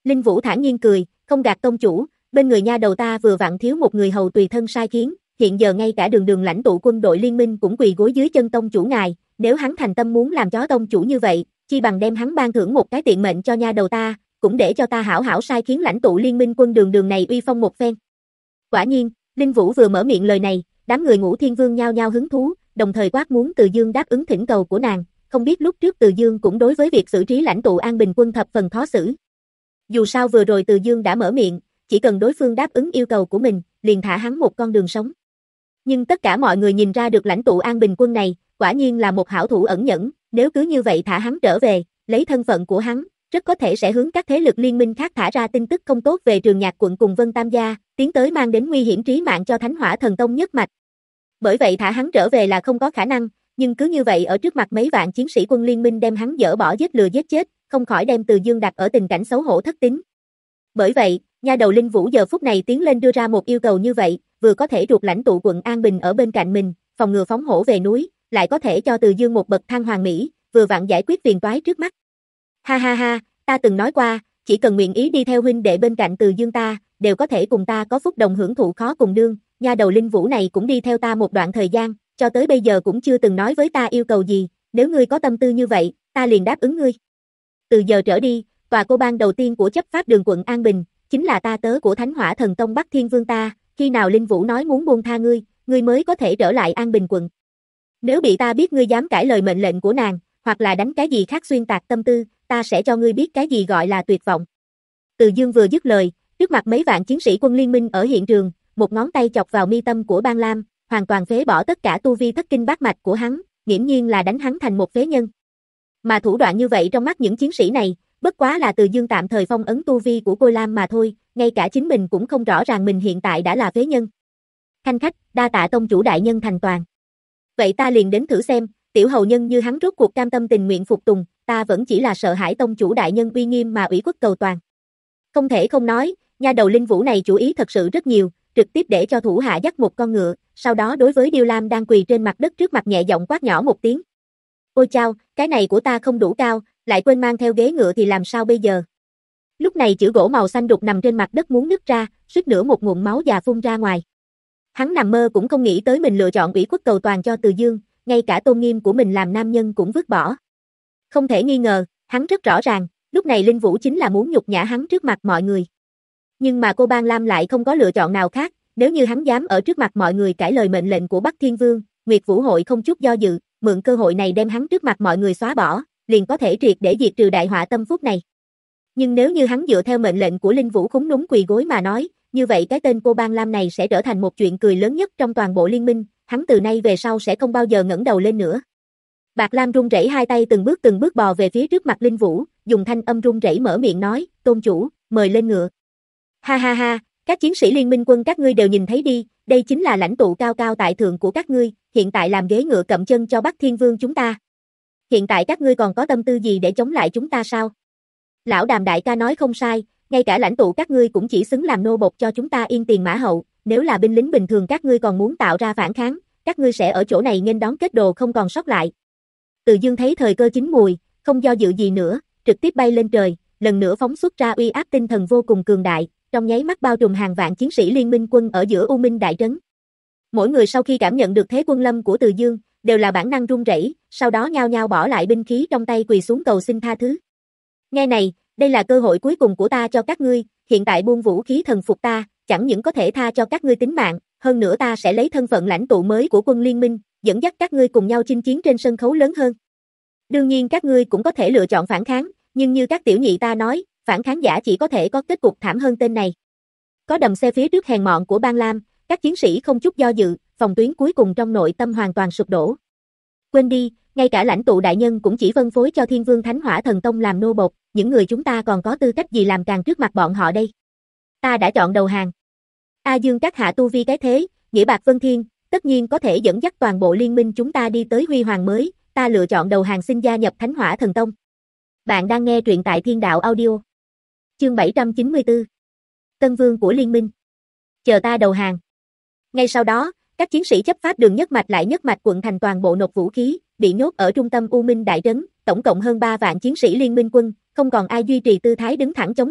Linh Vũ thản nhiên cười, không gạt tông chủ, bên người nha đầu ta vừa vặn thiếu một người hầu tùy thân sai khiến, hiện giờ ngay cả đường đường lãnh tụ quân đội liên minh cũng quỳ gối dưới chân tông chủ ngài, nếu hắn thành tâm muốn làm chó tông chủ như vậy, chi bằng đem hắn ban thưởng một cái tiện mệnh cho nha đầu ta, cũng để cho ta hảo hảo sai khiến lãnh tụ liên minh quân đường đường này uy phong một phen. Quả nhiên, Linh Vũ vừa mở miệng lời này, đám người Ngũ Thiên Vương nhao nhao hứng thú, đồng thời quát muốn Từ Dương đáp ứng thỉnh cầu của nàng, không biết lúc trước Từ Dương cũng đối với việc xử trí lãnh tụ An Bình quân thập phần khó xử. Dù sao vừa rồi Từ Dương đã mở miệng, chỉ cần đối phương đáp ứng yêu cầu của mình, liền thả hắn một con đường sống. Nhưng tất cả mọi người nhìn ra được lãnh tụ An Bình quân này, quả nhiên là một hảo thủ ẩn nhẫn, nếu cứ như vậy thả hắn trở về, lấy thân phận của hắn, rất có thể sẽ hướng các thế lực liên minh khác thả ra tin tức không tốt về Trường Nhạc quận cùng Vân Tam gia, tiến tới mang đến nguy hiểm trí mạng cho Thánh Hỏa Thần Tông nhất mạch. Bởi vậy thả hắn trở về là không có khả năng, nhưng cứ như vậy ở trước mặt mấy vạn chiến sĩ quân liên minh đem hắn dỡ bỏ giết lừa giết chết, không khỏi đem Từ Dương đặt ở tình cảnh xấu hổ thất tín. Bởi vậy, nha đầu Linh Vũ giờ phút này tiến lên đưa ra một yêu cầu như vậy, vừa có thể ruột lãnh tụ quận An Bình ở bên cạnh mình, phòng ngừa phóng hổ về núi, lại có thể cho Từ Dương một bậc thang hoàn mỹ, vừa vặn giải quyết phiền toái trước mắt. Ha ha ha, ta từng nói qua, chỉ cần nguyện ý đi theo huynh đệ bên cạnh Từ Dương ta, đều có thể cùng ta có phúc đồng hưởng thụ khó cùng đương, nha đầu Linh Vũ này cũng đi theo ta một đoạn thời gian, cho tới bây giờ cũng chưa từng nói với ta yêu cầu gì, nếu ngươi có tâm tư như vậy, ta liền đáp ứng ngươi. Từ giờ trở đi, tòa cô bang đầu tiên của chấp pháp đường quận An Bình, chính là ta tớ của Thánh Hỏa Thần Tông Bắc Thiên Vương ta, khi nào Linh Vũ nói muốn buông tha ngươi, ngươi mới có thể trở lại An Bình quận. Nếu bị ta biết ngươi dám cãi lời mệnh lệnh của nàng, hoặc là đánh cái gì khác xuyên tạc tâm tư, ta sẽ cho ngươi biết cái gì gọi là tuyệt vọng. Từ Dương vừa dứt lời, trước mặt mấy vạn chiến sĩ quân liên minh ở hiện trường, một ngón tay chọc vào mi tâm của Ban Lam, hoàn toàn phế bỏ tất cả tu vi thất kinh bát mạch của hắn, nghiễm nhiên là đánh hắn thành một phế nhân. Mà thủ đoạn như vậy trong mắt những chiến sĩ này, bất quá là Từ Dương tạm thời phong ấn tu vi của Cô Lam mà thôi, ngay cả chính mình cũng không rõ ràng mình hiện tại đã là phế nhân. Khanh khách, đa tạ tông chủ đại nhân thành toàn. Vậy ta liền đến thử xem, tiểu hầu nhân như hắn rốt cuộc cam tâm tình nguyện phục tùng, ta vẫn chỉ là sợ hãi tông chủ đại nhân uy nghiêm mà ủy khuất cầu toàn. Không thể không nói, nha đầu Linh Vũ này chủ ý thật sự rất nhiều, trực tiếp để cho thủ hạ dắt một con ngựa, sau đó đối với Điêu Lam đang quỳ trên mặt đất trước mặt nhẹ giọng quát nhỏ một tiếng. Ôi chao, cái này của ta không đủ cao, lại quên mang theo ghế ngựa thì làm sao bây giờ? Lúc này chữ gỗ màu xanh đục nằm trên mặt đất muốn nứt ra, suýt nữa một ngụm máu già phun ra ngoài. Hắn nằm mơ cũng không nghĩ tới mình lựa chọn ủy khuất cầu toàn cho Từ Dương, ngay cả tôn nghiêm của mình làm nam nhân cũng vứt bỏ. Không thể nghi ngờ, hắn rất rõ ràng, lúc này Linh Vũ chính là muốn nhục nhã hắn trước mặt mọi người. Nhưng mà cô Ban Lam lại không có lựa chọn nào khác, nếu như hắn dám ở trước mặt mọi người cãi lời mệnh lệnh của Bắc Thiên Vương, Nguyệt Vũ hội không chút do dự, mượn cơ hội này đem hắn trước mặt mọi người xóa bỏ, liền có thể triệt để diệt trừ đại họa tâm phúc này. Nhưng nếu như hắn dựa theo mệnh lệnh của Linh Vũ khúng núm quỳ gối mà nói, như vậy cái tên cô Ban Lam này sẽ trở thành một chuyện cười lớn nhất trong toàn bộ liên minh, hắn từ nay về sau sẽ không bao giờ ngẩng đầu lên nữa. Bạc Lam run rẩy hai tay từng bước từng bước bò về phía trước mặt Linh Vũ, dùng thanh âm run rẩy mở miệng nói, tôn chủ, mời lên ngựa. Ha ha ha, các chiến sĩ liên minh quân các ngươi đều nhìn thấy đi, đây chính là lãnh tụ cao cao tại thượng của các ngươi, hiện tại làm ghế ngựa cậm chân cho Bắc Thiên Vương chúng ta. Hiện tại các ngươi còn có tâm tư gì để chống lại chúng ta sao? Lão Đàm đại ca nói không sai, ngay cả lãnh tụ các ngươi cũng chỉ xứng làm nô bộc cho chúng ta yên tiền mã hậu, nếu là binh lính bình thường các ngươi còn muốn tạo ra phản kháng, các ngươi sẽ ở chỗ này nghênh đón kết đồ không còn sót lại. Từ Dương thấy thời cơ chín mùi, không do dự gì nữa, trực tiếp bay lên trời, lần nữa phóng xuất ra uy áp tinh thần vô cùng cường đại, trong nháy mắt bao trùm hàng vạn chiến sĩ liên minh quân ở giữa U Minh đại trấn. Mỗi người sau khi cảm nhận được thế quân lâm của Từ Dương, đều là bản năng run rẩy, sau đó nhao nhao bỏ lại binh khí trong tay quỳ xuống cầu xin tha thứ. Nghe này, đây là cơ hội cuối cùng của ta cho các ngươi, hiện tại buông vũ khí thần phục ta, chẳng những có thể tha cho các ngươi tính mạng, hơn nữa ta sẽ lấy thân phận lãnh tụ mới của quân liên minh, dẫn dắt các ngươi cùng nhau chinh chiến trên sân khấu lớn hơn. Đương nhiên các ngươi cũng có thể lựa chọn phản kháng, nhưng như các tiểu nhị ta nói, phản kháng giả chỉ có thể có kết cục thảm hơn tên này. Có đầm xe phía trước hèn mọn của Ban Lam, các chiến sĩ không chút do dự, phòng tuyến cuối cùng trong nội tâm hoàn toàn sụp đổ. Quên đi, ngay cả lãnh tụ đại nhân cũng chỉ phân phối cho Thiên Vương Thánh Hỏa Thần Tông làm nô bộc, những người chúng ta còn có tư cách gì làm càng trước mặt bọn họ đây? Ta đã chọn đầu hàng. A Dương các hạ tu vi cái thế, nghĩa bạc vân thiên, tất nhiên có thể dẫn dắt toàn bộ liên minh chúng ta đi tới huy hoàng mới, ta lựa chọn đầu hàng xin gia nhập Thánh Hỏa Thần Tông. Bạn đang nghe truyện tại Thiên Đạo Audio. Chương bảy trăm chín mươi tư. Tân Vương của Liên minh. Chờ ta đầu hàng. Ngay sau đó, các chiến sĩ chấp pháp đường nhất mạch lại nhất mạch quận thành toàn bộ nộp vũ khí, bị nhốt ở trung tâm U Minh đại trấn, tổng cộng hơn ba vạn chiến sĩ liên minh quân, không còn ai duy trì tư thái đứng thẳng chống cự,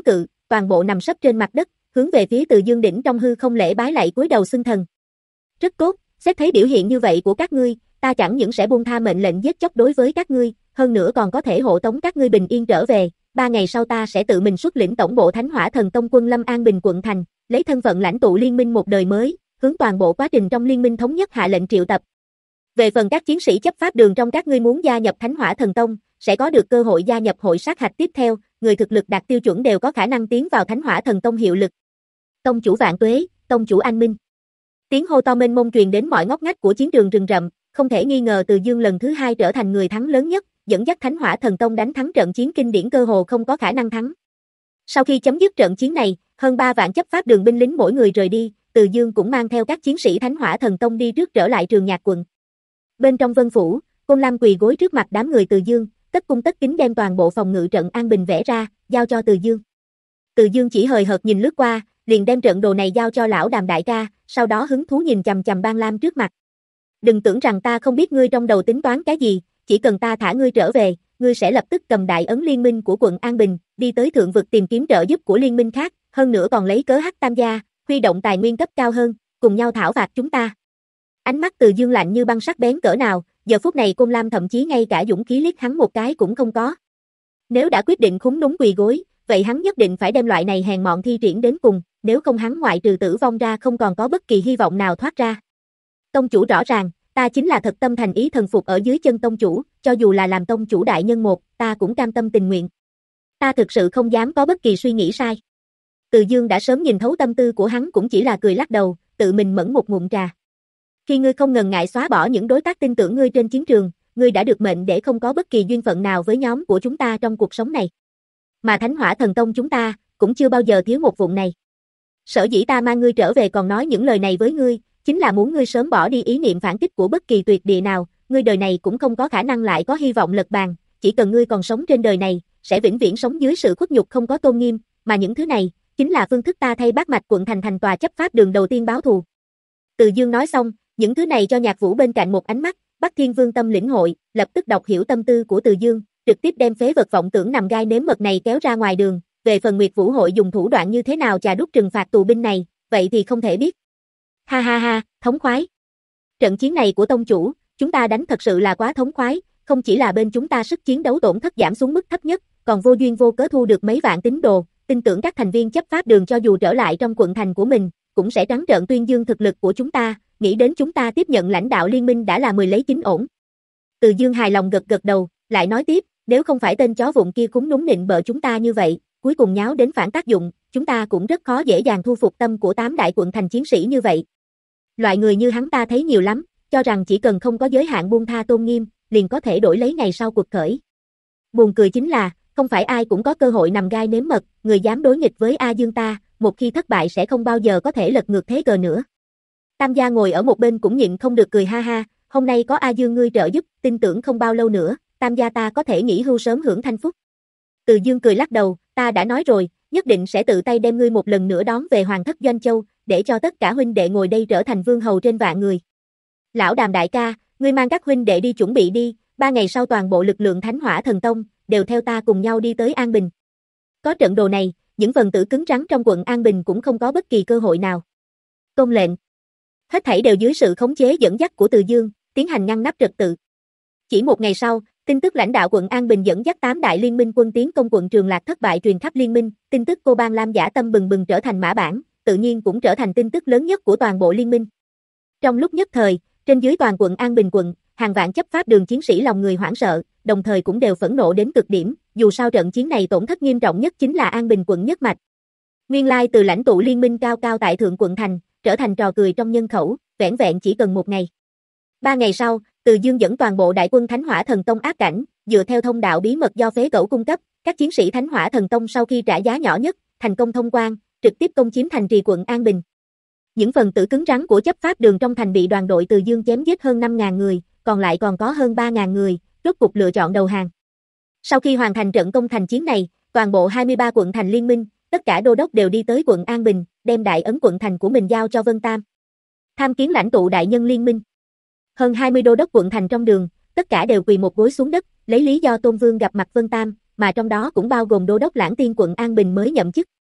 toàn bộ nằm sấp trên mặt đất, hướng về phía Từ Dương đỉnh trong hư không lễ bái lạy cúi đầu xưng thần. Rất tốt, xét thấy biểu hiện như vậy của các ngươi, ta chẳng những sẽ buông tha mệnh lệnh giết chóc đối với các ngươi, hơn nữa còn có thể hộ tống các ngươi bình yên trở về. Ba ngày sau ta sẽ tự mình xuất lĩnh tổng bộ Thánh Hỏa Thần Tông quân Lâm An Bình quận thành, lấy thân phận lãnh tụ liên minh một đời mới, hướng toàn bộ quá trình trong liên minh thống nhất hạ lệnh triệu tập. Về phần các chiến sĩ chấp pháp đường trong các ngươi muốn gia nhập Thánh Hỏa Thần Tông, sẽ có được cơ hội gia nhập hội sát hạch tiếp theo, người thực lực đạt tiêu chuẩn đều có khả năng tiến vào Thánh Hỏa Thần Tông hiệu lực. Tông chủ vạn tuế, tông chủ anh minh. Tiếng hô to mênh mông truyền đến mọi ngóc ngách của chiến trường rừng rậm, không thể nghi ngờ Từ Dương lần thứ hai trở thành người thắng lớn nhất, dẫn dắt Thánh Hỏa Thần Tông đánh thắng trận chiến kinh điển cơ hồ không có khả năng thắng. Sau khi chấm dứt trận chiến này, hơn ba vạn chấp pháp đường binh lính mỗi người rời đi, Từ Dương cũng mang theo các chiến sĩ Thánh Hỏa Thần Tông đi trước trở lại Trường Nhạc quận. Bên trong Vân phủ, Côn Lam quỳ gối trước mặt đám người Từ Dương, tất cung tất kính đem toàn bộ phòng ngự trận an bình vẽ ra, giao cho Từ Dương. Từ Dương chỉ hời hợt nhìn lướt qua, liền đem trận đồ này giao cho lão Đàm đại ca, sau đó hứng thú nhìn chằm chằm Ban Lam trước mặt. Đừng tưởng rằng ta không biết ngươi trong đầu tính toán cái gì, chỉ cần ta thả ngươi trở về, ngươi sẽ lập tức cầm đại ấn liên minh của quận An Bình, đi tới thượng vực tìm kiếm trợ giúp của liên minh khác, hơn nữa còn lấy cớ Hắc Tam gia, huy động tài nguyên cấp cao hơn, cùng nhau thảo phạt chúng ta. Ánh mắt Từ Dương lạnh như băng sắc bén cỡ nào, giờ phút này Côn Lam thậm chí ngay cả dũng khí liếc hắn một cái cũng không có. Nếu đã quyết định khúm núm quỳ gối, vậy hắn nhất định phải đem loại này hèn mọn thi triển đến cùng, nếu không hắn ngoại trừ tử vong ra không còn có bất kỳ hy vọng nào thoát ra. Tông chủ rõ ràng, ta chính là thật tâm thành ý thần phục ở dưới chân tông chủ, cho dù là làm tông chủ đại nhân một, ta cũng cam tâm tình nguyện. Ta thực sự không dám có bất kỳ suy nghĩ sai. Từ Dương đã sớm nhìn thấu tâm tư của hắn, cũng chỉ là cười lắc đầu, tự mình mẫn một ngụm trà. Khi ngươi không ngần ngại xóa bỏ những đối tác tin tưởng ngươi trên chiến trường, ngươi đã được mệnh để không có bất kỳ duyên phận nào với nhóm của chúng ta trong cuộc sống này. Mà Thánh Hỏa Thần Tông chúng ta cũng chưa bao giờ thiếu một vụn này. Sở dĩ ta mang ngươi trở về còn nói những lời này với ngươi, chính là muốn ngươi sớm bỏ đi ý niệm phản kích của bất kỳ tuyệt địa nào, ngươi đời này cũng không có khả năng lại có hy vọng lật bàn, chỉ cần ngươi còn sống trên đời này, sẽ vĩnh viễn sống dưới sự khuất nhục không có tôn nghiêm, mà những thứ này, chính là phương thức ta thay Bát Mạch quận thành thành tòa chấp pháp đường đầu tiên báo thù. Từ Dương nói xong, những thứ này cho Nhạc Vũ bên cạnh một ánh mắt, Bắc Thiên Vương tâm lĩnh hội, lập tức đọc hiểu tâm tư của Từ Dương, trực tiếp đem phế vật vọng tưởng nằm gai nếm mật này kéo ra ngoài đường, về phần Nguyệt Vũ hội dùng thủ đoạn như thế nào chà đúc trừng phạt tù binh này, vậy thì không thể biết. Ha ha ha, thống khoái. Trận chiến này của tông chủ, chúng ta đánh thật sự là quá thống khoái, không chỉ là bên chúng ta sức chiến đấu tổn thất giảm xuống mức thấp nhất, còn vô duyên vô cớ thu được mấy vạn tín đồ, tin tưởng các thành viên chấp pháp đường cho dù trở lại trong quận thành của mình, cũng sẽ trắng trợn tuyên dương thực lực của chúng ta, nghĩ đến chúng ta tiếp nhận lãnh đạo liên minh đã là mười lấy chín ổn. Từ Dương hài lòng gật gật đầu, lại nói tiếp, nếu không phải tên chó vụn kia cúng núng nịnh bợ chúng ta như vậy, cuối cùng nháo đến phản tác dụng, chúng ta cũng rất khó dễ dàng thu phục tâm của tám đại quận thành chiến sĩ như vậy. Loại người như hắn ta thấy nhiều lắm, cho rằng chỉ cần không có giới hạn buông tha tôn nghiêm, liền có thể đổi lấy ngày sau cuộc khởi. Buồn cười chính là, không phải ai cũng có cơ hội nằm gai nếm mật, người dám đối nghịch với A Dương ta, một khi thất bại sẽ không bao giờ có thể lật ngược thế cờ nữa. Tam gia ngồi ở một bên cũng nhịn không được cười ha ha, hôm nay có A Dương ngươi trợ giúp, tin tưởng không bao lâu nữa, Tam gia ta có thể nghỉ hưu sớm hưởng thanh phúc. Từ Dương cười lắc đầu, ta đã nói rồi, nhất định sẽ tự tay đem ngươi một lần nữa đón về Hoàng thất Doanh Châu, để cho tất cả huynh đệ ngồi đây trở thành vương hầu trên vạn người. Lão Đàm đại ca, ngươi mang các huynh đệ đi chuẩn bị đi, ba ngày sau toàn bộ lực lượng Thánh Hỏa Thần Tông đều theo ta cùng nhau đi tới An Bình. Có trận đồ này, những phần tử cứng rắn trong quận An Bình cũng không có bất kỳ cơ hội nào. Tôn lệnh. Hết thảy đều dưới sự khống chế dẫn dắt của Từ Dương, tiến hành ngăn nắp trật tự. Chỉ một ngày sau, tin tức lãnh đạo quận An Bình dẫn dắt tám đại liên minh quân tiến công quận Trường Lạc thất bại truyền khắp liên minh, tin tức cô Ban Lam dã tâm bừng bừng trở thành mã bản, tự nhiên cũng trở thành tin tức lớn nhất của toàn bộ liên minh. Trong lúc nhất thời, trên dưới toàn quận An Bình quận, hàng vạn chấp pháp đường chiến sĩ lòng người hoảng sợ, đồng thời cũng đều phẫn nộ đến cực điểm, dù sao trận chiến này tổn thất nghiêm trọng nhất chính là An Bình quận nhất mạch. Nguyên lai từ lãnh tụ liên minh cao cao tại thượng quận thành, trở thành trò cười trong nhân khẩu, vẻn vẹn chỉ cần một ngày. Ba ngày sau, Từ Dương dẫn toàn bộ đại quân Thánh Hỏa Thần Tông áp cảnh, dựa theo thông đạo bí mật do phế cẩu cung cấp, các chiến sĩ Thánh Hỏa Thần Tông sau khi trả giá nhỏ nhất, thành công thông quan, trực tiếp công chiếm thành trì quận An Bình. Những phần tử cứng rắn của chấp pháp đường trong thành bị đoàn đội Từ Dương chém giết hơn năm nghìn người, còn lại còn có hơn ba nghìn người, rốt cục lựa chọn đầu hàng. Sau khi hoàn thành trận công thành chiến này, toàn bộ hai mươi ba quận thành liên minh, tất cả đô đốc đều đi tới quận An Bình, đem đại ấn quận thành của mình giao cho Vân Tam. Tham kiến lãnh tụ đại nhân liên minh. Hơn hai mươi đô đốc quận thành trong đường, tất cả đều quỳ một gối xuống đất, lấy lý do Tôn Vương gặp mặt Vân Tam, mà trong đó cũng bao gồm đô đốc Lãng Tiên quận An Bình mới nhậm chức.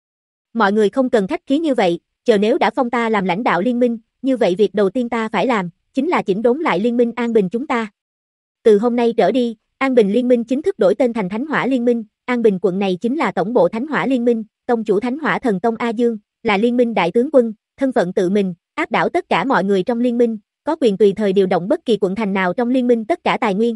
Mọi người không cần khách khí như vậy, chờ nếu đã phong ta làm lãnh đạo liên minh, như vậy việc đầu tiên ta phải làm, chính là chỉnh đốn lại liên minh An Bình chúng ta. Từ hôm nay trở đi, An Bình Liên minh chính thức đổi tên thành Thánh Hỏa Liên minh, An Bình quận này chính là tổng bộ Thánh Hỏa Liên minh, tông chủ Thánh Hỏa Thần Tông A Dương, là liên minh đại tướng quân, thân phận tự mình, áp đảo tất cả mọi người trong liên minh, có quyền tùy thời điều động bất kỳ quận thành nào trong liên minh tất cả tài nguyên.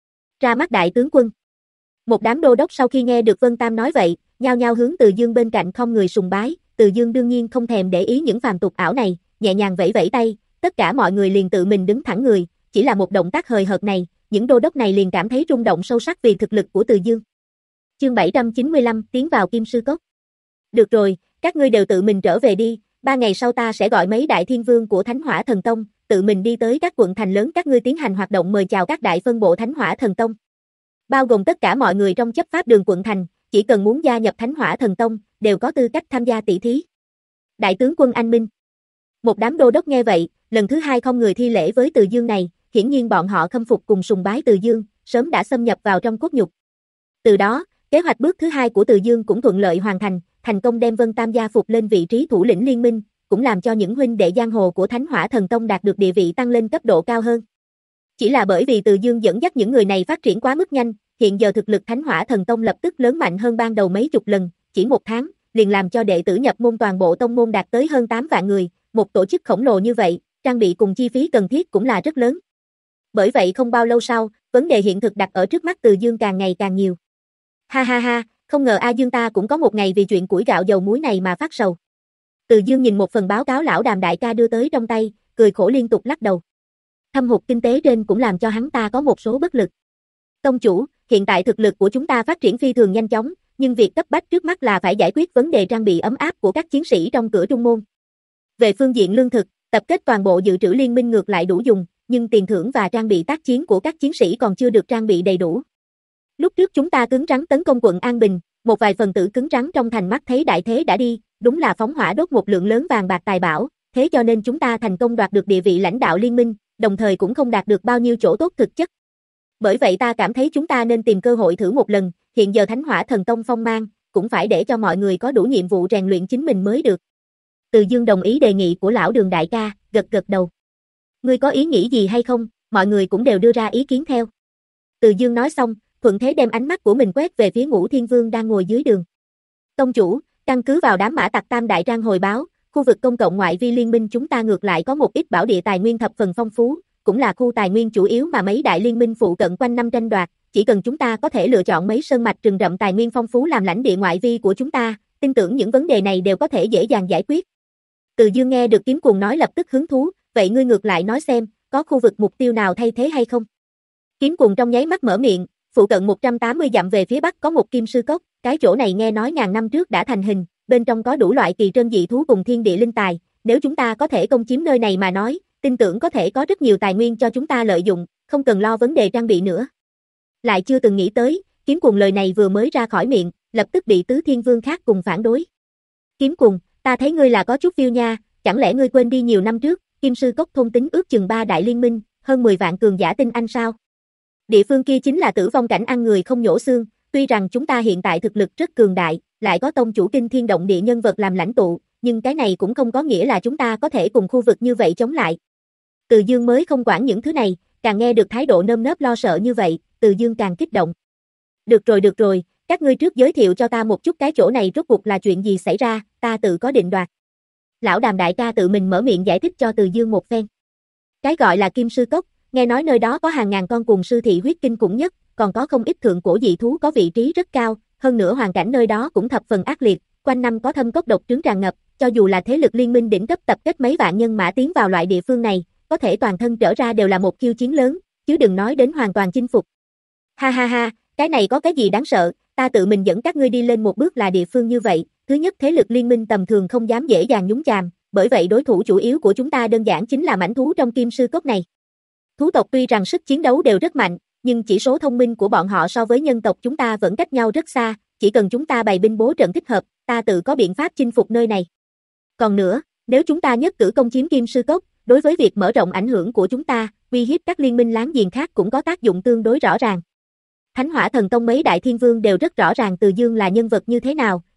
Ra mắt đại tướng quân. Một đám đô đốc sau khi nghe được Vân Tam nói vậy, nhao nhao hướng Từ Dương bên cạnh không người sùng bái, Từ Dương đương nhiên không thèm để ý những phàm tục ảo này, nhẹ nhàng vẫy vẫy tay, tất cả mọi người liền tự mình đứng thẳng người, chỉ là một động tác hời hợt này, những đô đốc này liền cảm thấy rung động sâu sắc vì thực lực của Từ Dương. Chương bảy trăm chín mươi lăm, tiến vào Kim Sư Cốc. Được rồi, các ngươi đều tự mình trở về đi, ba ngày sau ta sẽ gọi mấy đại thiên vương của Thánh Hỏa Thần Tông, tự mình đi tới các quận thành lớn các ngươi tiến hành hoạt động mời chào các đại phân bộ Thánh Hỏa Thần Tông. Bao gồm tất cả mọi người trong chấp pháp đường quận thành, chỉ cần muốn gia nhập Thánh Hỏa Thần Tông, đều có tư cách tham gia tỷ thí. Đại tướng quân anh minh. Một đám đô đốc nghe vậy, lần thứ hai không người thi lễ với Từ Dương này, hiển nhiên bọn họ khâm phục cùng sùng bái Từ Dương, sớm đã xâm nhập vào trong cốt nhục. Từ đó, kế hoạch bước thứ hai của Từ Dương cũng thuận lợi hoàn thành, thành công đem Vân Tam gia phục lên vị trí thủ lĩnh liên minh, cũng làm cho những huynh đệ giang hồ của Thánh Hỏa Thần Tông đạt được địa vị tăng lên cấp độ cao hơn. Chỉ là bởi vì Từ Dương dẫn dắt những người này phát triển quá mức nhanh, hiện giờ thực lực Thánh Hỏa Thần Tông lập tức lớn mạnh hơn ban đầu mấy chục lần, chỉ một tháng, liền làm cho đệ tử nhập môn toàn bộ tông môn đạt tới hơn tám vạn người, một tổ chức khổng lồ như vậy, trang bị cùng chi phí cần thiết cũng là rất lớn. Bởi vậy không bao lâu sau, vấn đề hiện thực đặt ở trước mắt Từ Dương càng ngày càng nhiều. Ha ha ha, không ngờ A Dương ta cũng có một ngày vì chuyện củi gạo dầu muối này mà phát sầu. Từ Dương nhìn một phần báo cáo lão Đàm đại ca đưa tới trong tay, cười khổ liên tục lắc đầu. Thâm hụt kinh tế trên cũng làm cho hắn ta có một số bất lực. Tông chủ, hiện tại thực lực của chúng ta phát triển phi thường nhanh chóng, nhưng việc cấp bách trước mắt là phải giải quyết vấn đề trang bị ấm áp của các chiến sĩ trong cửa trung môn. Về phương diện lương thực, tập kết toàn bộ dự trữ liên minh ngược lại đủ dùng, nhưng tiền thưởng và trang bị tác chiến của các chiến sĩ còn chưa được trang bị đầy đủ. Lúc trước chúng ta cứng rắn tấn công quận An Bình, một vài phần tử cứng rắn trong thành mắt thấy đại thế đã đi, đúng là phóng hỏa đốt một lượng lớn vàng bạc tài bảo, thế cho nên chúng ta thành công đoạt được địa vị lãnh đạo liên minh, đồng thời cũng không đạt được bao nhiêu chỗ tốt thực chất. Bởi vậy ta cảm thấy chúng ta nên tìm cơ hội thử một lần, hiện giờ Thánh Hỏa Thần Tông phong mang, cũng phải để cho mọi người có đủ nhiệm vụ rèn luyện chính mình mới được. Từ Dương đồng ý đề nghị của lão Đường đại ca, gật gật đầu. Ngươi có ý nghĩ gì hay không? Mọi người cũng đều đưa ra ý kiến theo. Từ Dương nói xong, thuận thế đem ánh mắt của mình quét về phía Ngũ Thiên Vương đang ngồi dưới đường. Tông chủ, căn cứ vào đám mã tặc Tam Đại Trang hồi báo, khu vực công cộng ngoại vi liên minh chúng ta ngược lại có một ít bảo địa tài nguyên thập phần phong phú, cũng là khu tài nguyên chủ yếu mà mấy đại liên minh phụ cận quanh năm tranh đoạt, chỉ cần chúng ta có thể lựa chọn mấy sơn mạch rừng rậm tài nguyên phong phú làm lãnh địa ngoại vi của chúng ta, tin tưởng những vấn đề này đều có thể dễ dàng giải quyết. Từ Dương nghe được Kiếm Cuồng nói lập tức hứng thú, vậy ngươi ngược lại nói xem, có khu vực mục tiêu nào thay thế hay không? Kiếm Cuồng trong nháy mắt mở miệng, phụ cận một trăm tám mươi dặm về phía bắc có một Kim Sư Cốc, cái chỗ này nghe nói ngàn năm trước đã thành hình, bên trong có đủ loại kỳ trân dị thú cùng thiên địa linh tài, nếu chúng ta có thể công chiếm nơi này mà nói, tin tưởng có thể có rất nhiều tài nguyên cho chúng ta lợi dụng, không cần lo vấn đề trang bị nữa. Lại chưa từng nghĩ tới, Kiếm Cuồng lời này vừa mới ra khỏi miệng, lập tức bị tứ thiên vương khác cùng phản đối. Kiếm Cuồng, ta thấy ngươi là có chút phiêu nha, chẳng lẽ ngươi quên đi nhiều năm trước, Kim Sư Cốc thôn tính ước chừng ba đại liên minh, hơn mười vạn cường giả tinh anh sao? Địa phương kia chính là tử vong cảnh ăn người không nhổ xương, tuy rằng chúng ta hiện tại thực lực rất cường đại, lại có tông chủ kinh thiên động địa nhân vật làm lãnh tụ, nhưng cái này cũng không có nghĩa là chúng ta có thể cùng khu vực như vậy chống lại. Từ Dương mới không quản những thứ này, càng nghe được thái độ nơm nớp lo sợ như vậy, Từ Dương càng kích động. Được rồi được rồi, các ngươi trước giới thiệu cho ta một chút cái chỗ này rốt cuộc là chuyện gì xảy ra, ta tự có định đoạt. Lão Đàm đại ca tự mình mở miệng giải thích cho Từ Dương một phen. Cái gọi là Kim Sư Cốc, nghe nói nơi đó có hàng ngàn con cùng sư thị huyết kinh khủng nhất, còn có không ít thượng cổ dị thú có vị trí rất cao, hơn nữa hoàn cảnh nơi đó cũng thập phần ác liệt, quanh năm có thâm cốc độc trướng tràn ngập, cho dù là thế lực liên minh đỉnh cấp tập kết mấy vạn nhân mã tiến vào loại địa phương này, có thể toàn thân trở ra đều là một khiêu chiến lớn, chứ đừng nói đến hoàn toàn chinh phục. Ha ha ha, cái này có cái gì đáng sợ, ta tự mình dẫn các ngươi đi lên một bước là địa phương như vậy, thứ nhất thế lực liên minh tầm thường không dám dễ dàng nhúng chàm, bởi vậy đối thủ chủ yếu của chúng ta đơn giản chính là mãnh thú trong Kim Sư Cốc này. Thú tộc tuy rằng sức chiến đấu đều rất mạnh, nhưng chỉ số thông minh của bọn họ so với nhân tộc chúng ta vẫn cách nhau rất xa, chỉ cần chúng ta bày binh bố trận thích hợp, ta tự có biện pháp chinh phục nơi này. Còn nữa, nếu chúng ta nhất cử công chiếm Kim Sư Cốc, đối với việc mở rộng ảnh hưởng của chúng ta, uy hiếp các liên minh láng giềng khác cũng có tác dụng tương đối rõ ràng. Thánh Hỏa Thần Tông mấy đại thiên vương đều rất rõ ràng Từ Dương là nhân vật như thế nào,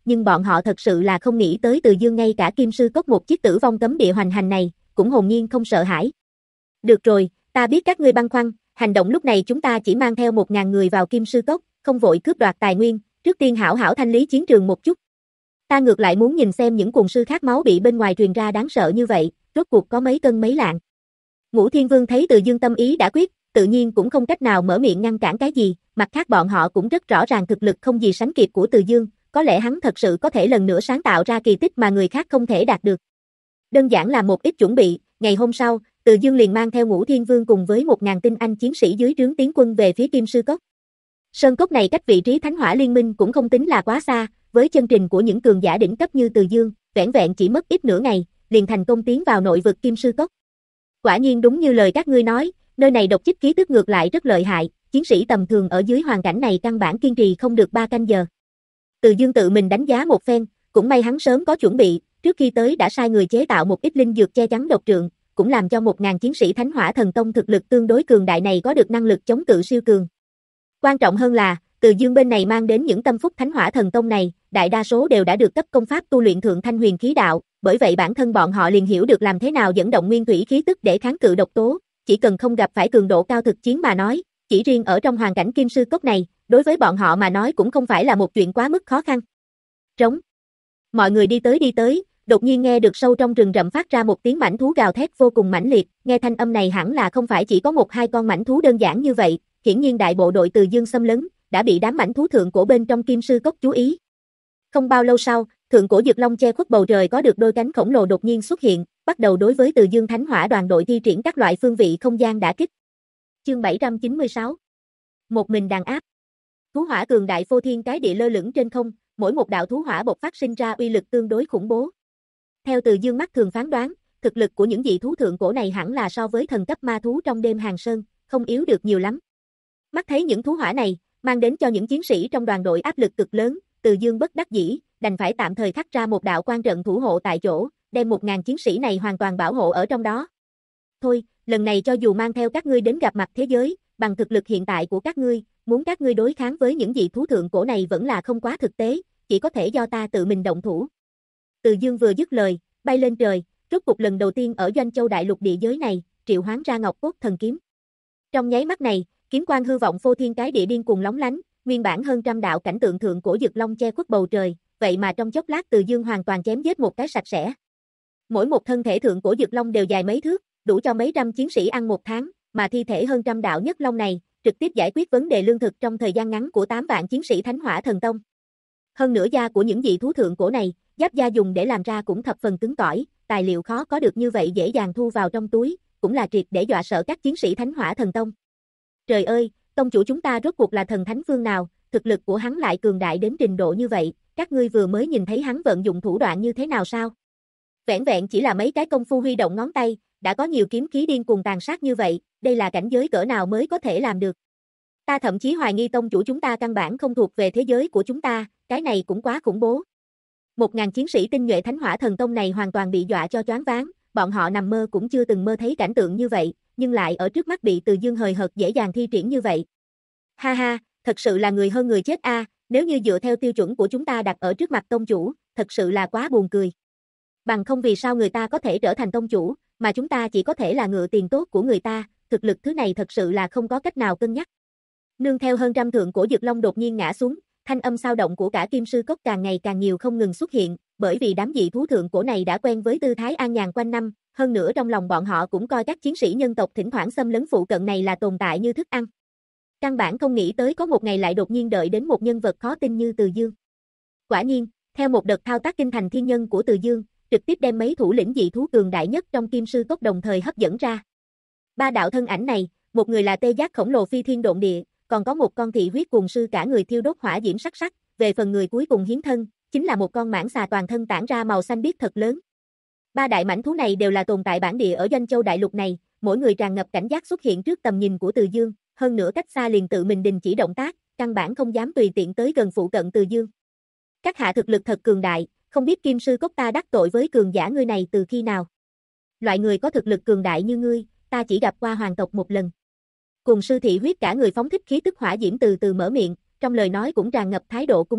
nhưng bọn họ thật sự là không nghĩ tới Từ Dương ngay cả Kim Sư Cốc một chiếc tử vong cấm địa hoành hành này, cũng hồn nhiên không sợ hãi. Được rồi, ta biết các ngươi băn khoăn, hành động lúc này chúng ta chỉ mang theo một ngàn người vào Kim Sư Cốc, không vội cướp đoạt tài nguyên, trước tiên hảo hảo thanh lý chiến trường một chút. Ta ngược lại muốn nhìn xem những cuồng sư khát máu bị bên ngoài truyền ra đáng sợ như vậy, rốt cuộc có mấy cân mấy lạng. Ngũ Thiên Vương thấy Từ Dương tâm ý đã quyết, tự nhiên cũng không cách nào mở miệng ngăn cản cái gì, mặt khác bọn họ cũng rất rõ ràng thực lực không gì sánh kịp của Từ Dương, có lẽ hắn thật sự có thể lần nữa sáng tạo ra kỳ tích mà người khác không thể đạt được. Đơn giản là một ít chuẩn bị, ngày hôm sau, Từ Dương liền mang theo Ngũ Thiên Vương cùng với một ngàn tinh anh chiến sĩ dưới trướng tiến quân về phía Kim Sư Cốc. Sơn cốc này cách vị trí Thánh Hỏa Liên Minh cũng không tính là quá xa, với chân trình của những cường giả đỉnh cấp như Từ Dương, vẻn vẹn chỉ mất ít nửa ngày, liền thành công tiến vào nội vực Kim Sư Cốc. Quả nhiên đúng như lời các ngươi nói, nơi này độc chích khí tức ngược lại rất lợi hại, chiến sĩ tầm thường ở dưới hoàn cảnh này căn bản kiên trì không được ba canh giờ. Từ Dương tự mình đánh giá một phen, cũng may hắn sớm có chuẩn bị, trước khi tới đã sai người chế tạo một ít linh dược che chắn độc trượng, cũng làm cho một ngàn chiến sĩ Thánh Hỏa Thần Tông thực lực tương đối cường đại này có được năng lực chống cự siêu cường. Quan trọng hơn là, Từ Dương bên này mang đến những tâm phúc Thánh Hỏa Thần Tông này, đại đa số đều đã được cấp công pháp tu luyện thượng thanh huyền khí đạo, bởi vậy bản thân bọn họ liền hiểu được làm thế nào dẫn động nguyên thủy khí tức để kháng cự độc tố, chỉ cần không gặp phải cường độ cao thực chiến mà nói, chỉ riêng ở trong hoàn cảnh Kim Sư Cốc này, đối với bọn họ mà nói cũng không phải là một chuyện quá mức khó khăn. Trống. Mọi người đi tới đi tới, đột nhiên nghe được sâu trong rừng rậm phát ra một tiếng mãnh thú gào thét vô cùng mãnh liệt, nghe thanh âm này hẳn là không phải chỉ có một hai con mãnh thú đơn giản như vậy, hiển nhiên đại bộ đội Từ Dương xâm lấn, đã bị đám mãnh thú thượng cổ bên trong Kim Sư Cốc chú ý. Không bao lâu sau, thượng cổ Dực Long che khuất bầu trời có được đôi cánh khổng lồ đột nhiên xuất hiện, bắt đầu đối với Từ Dương Thánh Hỏa đoàn đội thi triển các loại phương vị không gian đả kích. Chương bảy trăm chín mươi sáu. Một mình đàn áp. Thú hỏa cường đại phô thiên cái địa lơ lửng trên không, mỗi một đạo thú hỏa bộc phát sinh ra uy lực tương đối khủng bố. Theo Từ Dương mắt thường phán đoán, thực lực của những dị thú thượng cổ này hẳn là so với thần cấp ma thú trong đêm hàng sơn, không yếu được nhiều lắm. Mắt thấy những thú hỏa này, mang đến cho những chiến sĩ trong đoàn đội áp lực cực lớn, Từ Dương bất đắc dĩ, đành phải tạm thời khắc ra một đạo quan trận thủ hộ tại chỗ, đem một ngàn chiến sĩ này hoàn toàn bảo hộ ở trong đó. Thôi, lần này cho dù mang theo các ngươi đến gặp mặt thế giới, bằng thực lực hiện tại của các ngươi, muốn các ngươi đối kháng với những dị thú thượng cổ này vẫn là không quá thực tế, chỉ có thể do ta tự mình động thủ. Từ Dương vừa dứt lời, bay lên trời, rốt cuộc lần đầu tiên ở Doanh Châu đại lục địa giới này, triệu hoán ra Ngọc Cốt Thần Kiếm. Trong nháy mắt này, kiếm quang hư vọng phô thiên cái địa điên cuồng lóng lánh, nguyên bản hơn trăm đạo cảnh tượng thượng cổ Dực Long che khuất bầu trời, vậy mà trong chốc lát Từ Dương hoàn toàn chém giết một cái sạch sẽ. Mỗi một thân thể thượng cổ Dực Long đều dài mấy thước, đủ cho mấy trăm chiến sĩ ăn một tháng, mà thi thể hơn trăm đạo nhất long này, trực tiếp giải quyết vấn đề lương thực trong thời gian ngắn của tám vạn chiến sĩ Thánh Hỏa Thần Tông. Hơn nữa da của những dị thú thượng cổ này, giáp da dùng để làm ra cũng thập phần cứng cỏi, tài liệu khó có được như vậy dễ dàng thu vào trong túi, cũng là triệt để dọa sợ các chiến sĩ Thánh Hỏa Thần Tông. Trời ơi, tông chủ chúng ta rốt cuộc là thần thánh phương nào, thực lực của hắn lại cường đại đến trình độ như vậy, các ngươi vừa mới nhìn thấy hắn vận dụng thủ đoạn như thế nào sao? Vẻn vẹn chỉ là mấy cái công phu huy động ngón tay, đã có nhiều kiếm khí điên cuồng tàn sát như vậy, đây là cảnh giới cỡ nào mới có thể làm được. Ta thậm chí hoài nghi tông chủ chúng ta căn bản không thuộc về thế giới của chúng ta, cái này cũng quá khủng bố. Một ngàn chiến sĩ tinh nhuệ Thánh Hỏa Thần Tông này hoàn toàn bị dọa cho choáng váng, bọn họ nằm mơ cũng chưa từng mơ thấy cảnh tượng như vậy, nhưng lại ở trước mắt bị Từ Dương hời hợt dễ dàng thi triển như vậy. Ha ha, thật sự là người hơn người chết a, à, nếu như dựa theo tiêu chuẩn của chúng ta đặt ở trước mặt tông chủ, thật sự là quá buồn cười. Bằng không vì sao người ta có thể trở thành tông chủ, mà chúng ta chỉ có thể là ngựa tiền tốt của người ta, thực lực thứ này thật sự là không có cách nào cân nhắc. Nương theo hơn trăm thượng cổ Dực Long đột nhiên ngã xuống, thanh âm sao động của cả Kim Sư Cốc càng ngày càng nhiều không ngừng xuất hiện, bởi vì đám dị thú thượng cổ này đã quen với tư thái an nhàn quanh năm, hơn nữa trong lòng bọn họ cũng coi các chiến sĩ nhân tộc thỉnh thoảng xâm lấn phụ cận này là tồn tại như thức ăn. Căn bản không nghĩ tới có một ngày lại đột nhiên đợi đến một nhân vật khó tin như Từ Dương. Quả nhiên, theo một đợt thao tác kinh thành thiên nhân của Từ Dương, trực tiếp đem mấy thủ lĩnh dị thú cường đại nhất trong Kim Sư Cốc đồng thời hấp dẫn ra. Ba đạo thân ảnh này, một người là tê giác khổng lồ phi thiên độn địa, còn có một con thị huyết cuồng sư cả người thiêu đốt hỏa diễm sắc sắc, về phần người cuối cùng hiến thân, chính là một con mãng xà toàn thân tản ra màu xanh biếc thật lớn. Ba đại mãnh thú này đều là tồn tại bản địa ở Doanh Châu đại lục này, mỗi người tràn ngập cảnh giác xuất hiện trước tầm nhìn của Từ Dương, hơn nữa cách xa liền tự mình đình chỉ động tác, căn bản không dám tùy tiện tới gần phụ cận Từ Dương. Các hạ thực lực thật cường đại, không biết Kim Sư Cốc ta đắc tội với cường giả ngươi này từ khi nào. Loại người có thực lực cường đại như ngươi, ta chỉ gặp qua hoàng tộc một lần. Cùng sư thị huyết cả người phóng thích khí tức hỏa diễm từ từ mở miệng, trong lời nói cũng tràn ngập thái độ cung kính,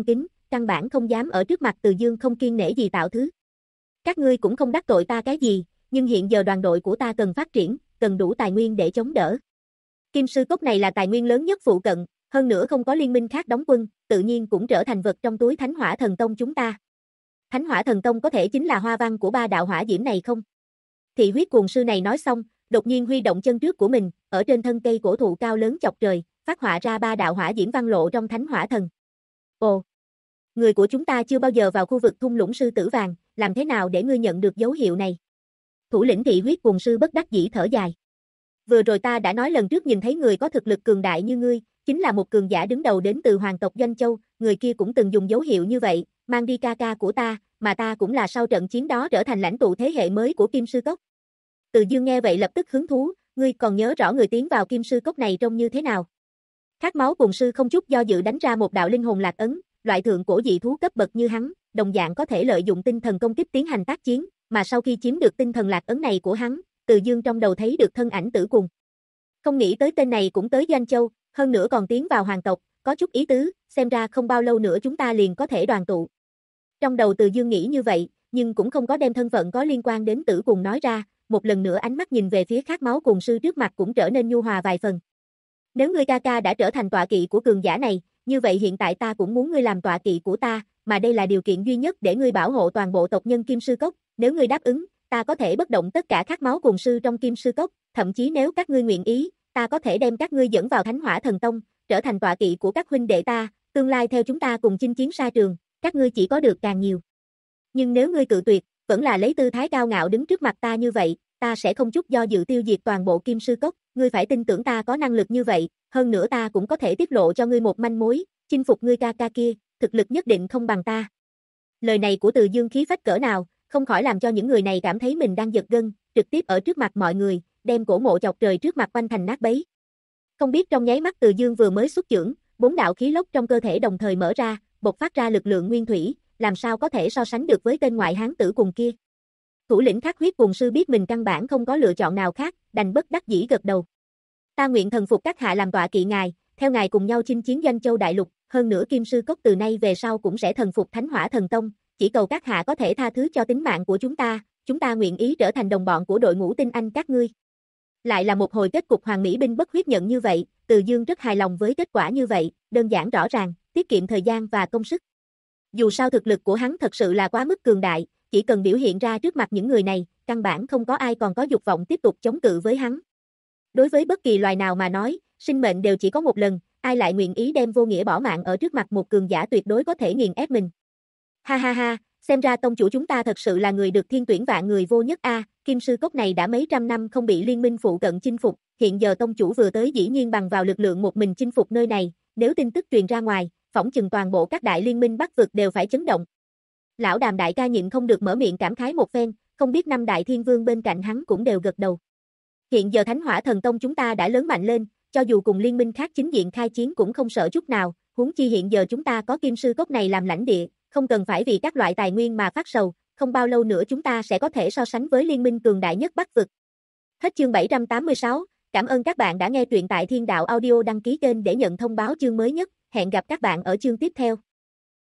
căn bản không dám ở trước mặt Từ Dương không kiêng nể gì tạo thứ. Các ngươi cũng không đắc tội ta cái gì, nhưng hiện giờ đoàn đội của ta cần phát triển, cần đủ tài nguyên để chống đỡ. Kim sư cốc này là tài nguyên lớn nhất phụ cận, hơn nữa không có liên minh khác đóng quân, tự nhiên cũng trở thành vật trong túi Thánh Hỏa Thần Tông chúng ta. Thánh Hỏa Thần Tông có thể chính là hoa văn của ba đạo hỏa diễm này không? Thị huyết cuồng sư này nói xong, đột nhiên huy động chân trước của mình, ở trên thân cây cổ thụ cao lớn chọc trời, phát họa ra ba đạo hỏa diễm văn lộ trong Thánh Hỏa Thần. Ồ, người của chúng ta chưa bao giờ vào khu vực thung lũng sư tử vàng, làm thế nào để ngươi nhận được dấu hiệu này? Thủ lĩnh thị huyết cuồng sư bất đắc dĩ thở dài. Vừa rồi ta đã nói lần trước nhìn thấy người có thực lực cường đại như ngươi, chính là một cường giả đứng đầu đến từ hoàng tộc Doanh Châu, người kia cũng từng dùng dấu hiệu như vậy, mang đi ca ca của ta, mà ta cũng là sau trận chiến đó trở thành lãnh tụ thế hệ mới của Kim Sư Cốc. Từ Dương nghe vậy lập tức hứng thú, ngươi còn nhớ rõ người tiến vào Kim Sư Cốc này trông như thế nào? Khát máu cuồng sư không chút do dự đánh ra một đạo linh hồn lạc ấn, loại thượng cổ dị thú cấp bậc như hắn, đồng dạng có thể lợi dụng tinh thần công kích tiến hành tác chiến, mà sau khi chiếm được tinh thần lạc ấn này của hắn, Từ Dương trong đầu thấy được thân ảnh Tử Cùng. Không nghĩ tới tên này cũng tới Doanh Châu, hơn nữa còn tiến vào hoàng tộc, có chút ý tứ, xem ra không bao lâu nữa chúng ta liền có thể đoàn tụ. Trong đầu Từ Dương nghĩ như vậy, nhưng cũng không có đem thân phận có liên quan đến Tử Cùng nói ra, một lần nữa ánh mắt nhìn về phía khát máu cuồng sư trước mặt cũng trở nên nhu hòa vài phần. Nếu ngươi ca ca đã trở thành tọa kỵ của cường giả này, như vậy hiện tại ta cũng muốn ngươi làm tọa kỵ của ta, mà đây là điều kiện duy nhất để ngươi bảo hộ toàn bộ tộc nhân Kim Sư Cốc, nếu ngươi đáp ứng, ta có thể bất động tất cả khát máu cuồng sư trong Kim Sư Cốc, thậm chí nếu các ngươi nguyện ý, ta có thể đem các ngươi dẫn vào Thánh Hỏa Thần Tông, trở thành tọa kỵ của các huynh đệ ta, tương lai theo chúng ta cùng chinh chiến xa trường, các ngươi chỉ có được càng nhiều. Nhưng nếu ngươi cự tuyệt, vẫn là lấy tư thái cao ngạo đứng trước mặt ta như vậy, ta sẽ không chút do dự tiêu diệt toàn bộ Kim Sư Cốc, ngươi phải tin tưởng ta có năng lực như vậy, hơn nữa ta cũng có thể tiết lộ cho ngươi một manh mối, chinh phục ngươi ca ca kia, thực lực nhất định không bằng ta. Lời này của Từ Dương khí phách cỡ nào, không khỏi làm cho những người này cảm thấy mình đang giật gân, trực tiếp ở trước mặt mọi người, đem cổ mộ chọc trời trước mặt quanh thành nát bấy. Không biết trong nháy mắt Từ Dương vừa mới xuất chưởng, bốn đạo khí lốc trong cơ thể đồng thời mở ra, bộc phát ra lực lượng nguyên thủy, làm sao có thể so sánh được với tên ngoại hán tử cùng kia. Thủ lĩnh Khát huyết cuồng sư biết mình căn bản không có lựa chọn nào khác, đành bất đắc dĩ gật đầu. Ta nguyện thần phục các hạ làm tọa kỵ ngài, theo ngài cùng nhau chinh chiến Doanh Châu đại lục, hơn nữa Kim Sư Cốc từ nay về sau cũng sẽ thần phục Thánh Hỏa Thần Tông, chỉ cầu các hạ có thể tha thứ cho tính mạng của chúng ta, chúng ta nguyện ý trở thành đồng bọn của đội ngũ tinh anh các ngươi. Lại là một hồi kết cục hoàng mỹ binh bất huyết nhận như vậy, Từ Dương rất hài lòng với kết quả như vậy, đơn giản rõ ràng, tiết kiệm thời gian và công sức. Dù sao thực lực của hắn thật sự là quá mức cường đại, chỉ cần biểu hiện ra trước mặt những người này, căn bản không có ai còn có dục vọng tiếp tục chống cự với hắn. Đối với bất kỳ loài nào mà nói, sinh mệnh đều chỉ có một lần, ai lại nguyện ý đem vô nghĩa bỏ mạng ở trước mặt một cường giả tuyệt đối có thể nghiền ép mình. Ha ha ha, xem ra tông chủ chúng ta thật sự là người được thiên tuyển vạn người vô nhất a, à, Kim Sư Cốc này đã mấy trăm năm không bị liên minh phụ cận chinh phục, hiện giờ tông chủ vừa tới dĩ nhiên bằng vào lực lượng một mình chinh phục nơi này, nếu tin tức truyền ra ngoài, phỏng chừng toàn bộ các đại liên minh Bắc vực đều phải chấn động. Lão Đàm đại ca nhịn không được mở miệng cảm khái một phen, không biết năm đại thiên vương bên cạnh hắn cũng đều gật đầu. Hiện giờ Thánh Hỏa Thần Tông chúng ta đã lớn mạnh lên, cho dù cùng liên minh khác chính diện khai chiến cũng không sợ chút nào, huống chi hiện giờ chúng ta có Kim Sư Cốc này làm lãnh địa, không cần phải vì các loại tài nguyên mà phát sầu, không bao lâu nữa chúng ta sẽ có thể so sánh với liên minh cường đại nhất Bắc vực. Hết chương bảy trăm tám mươi sáu, cảm ơn các bạn đã nghe truyện tại Thiên Đạo Audio, đăng ký kênh để nhận thông báo chương mới nhất, hẹn gặp các bạn ở chương tiếp theo.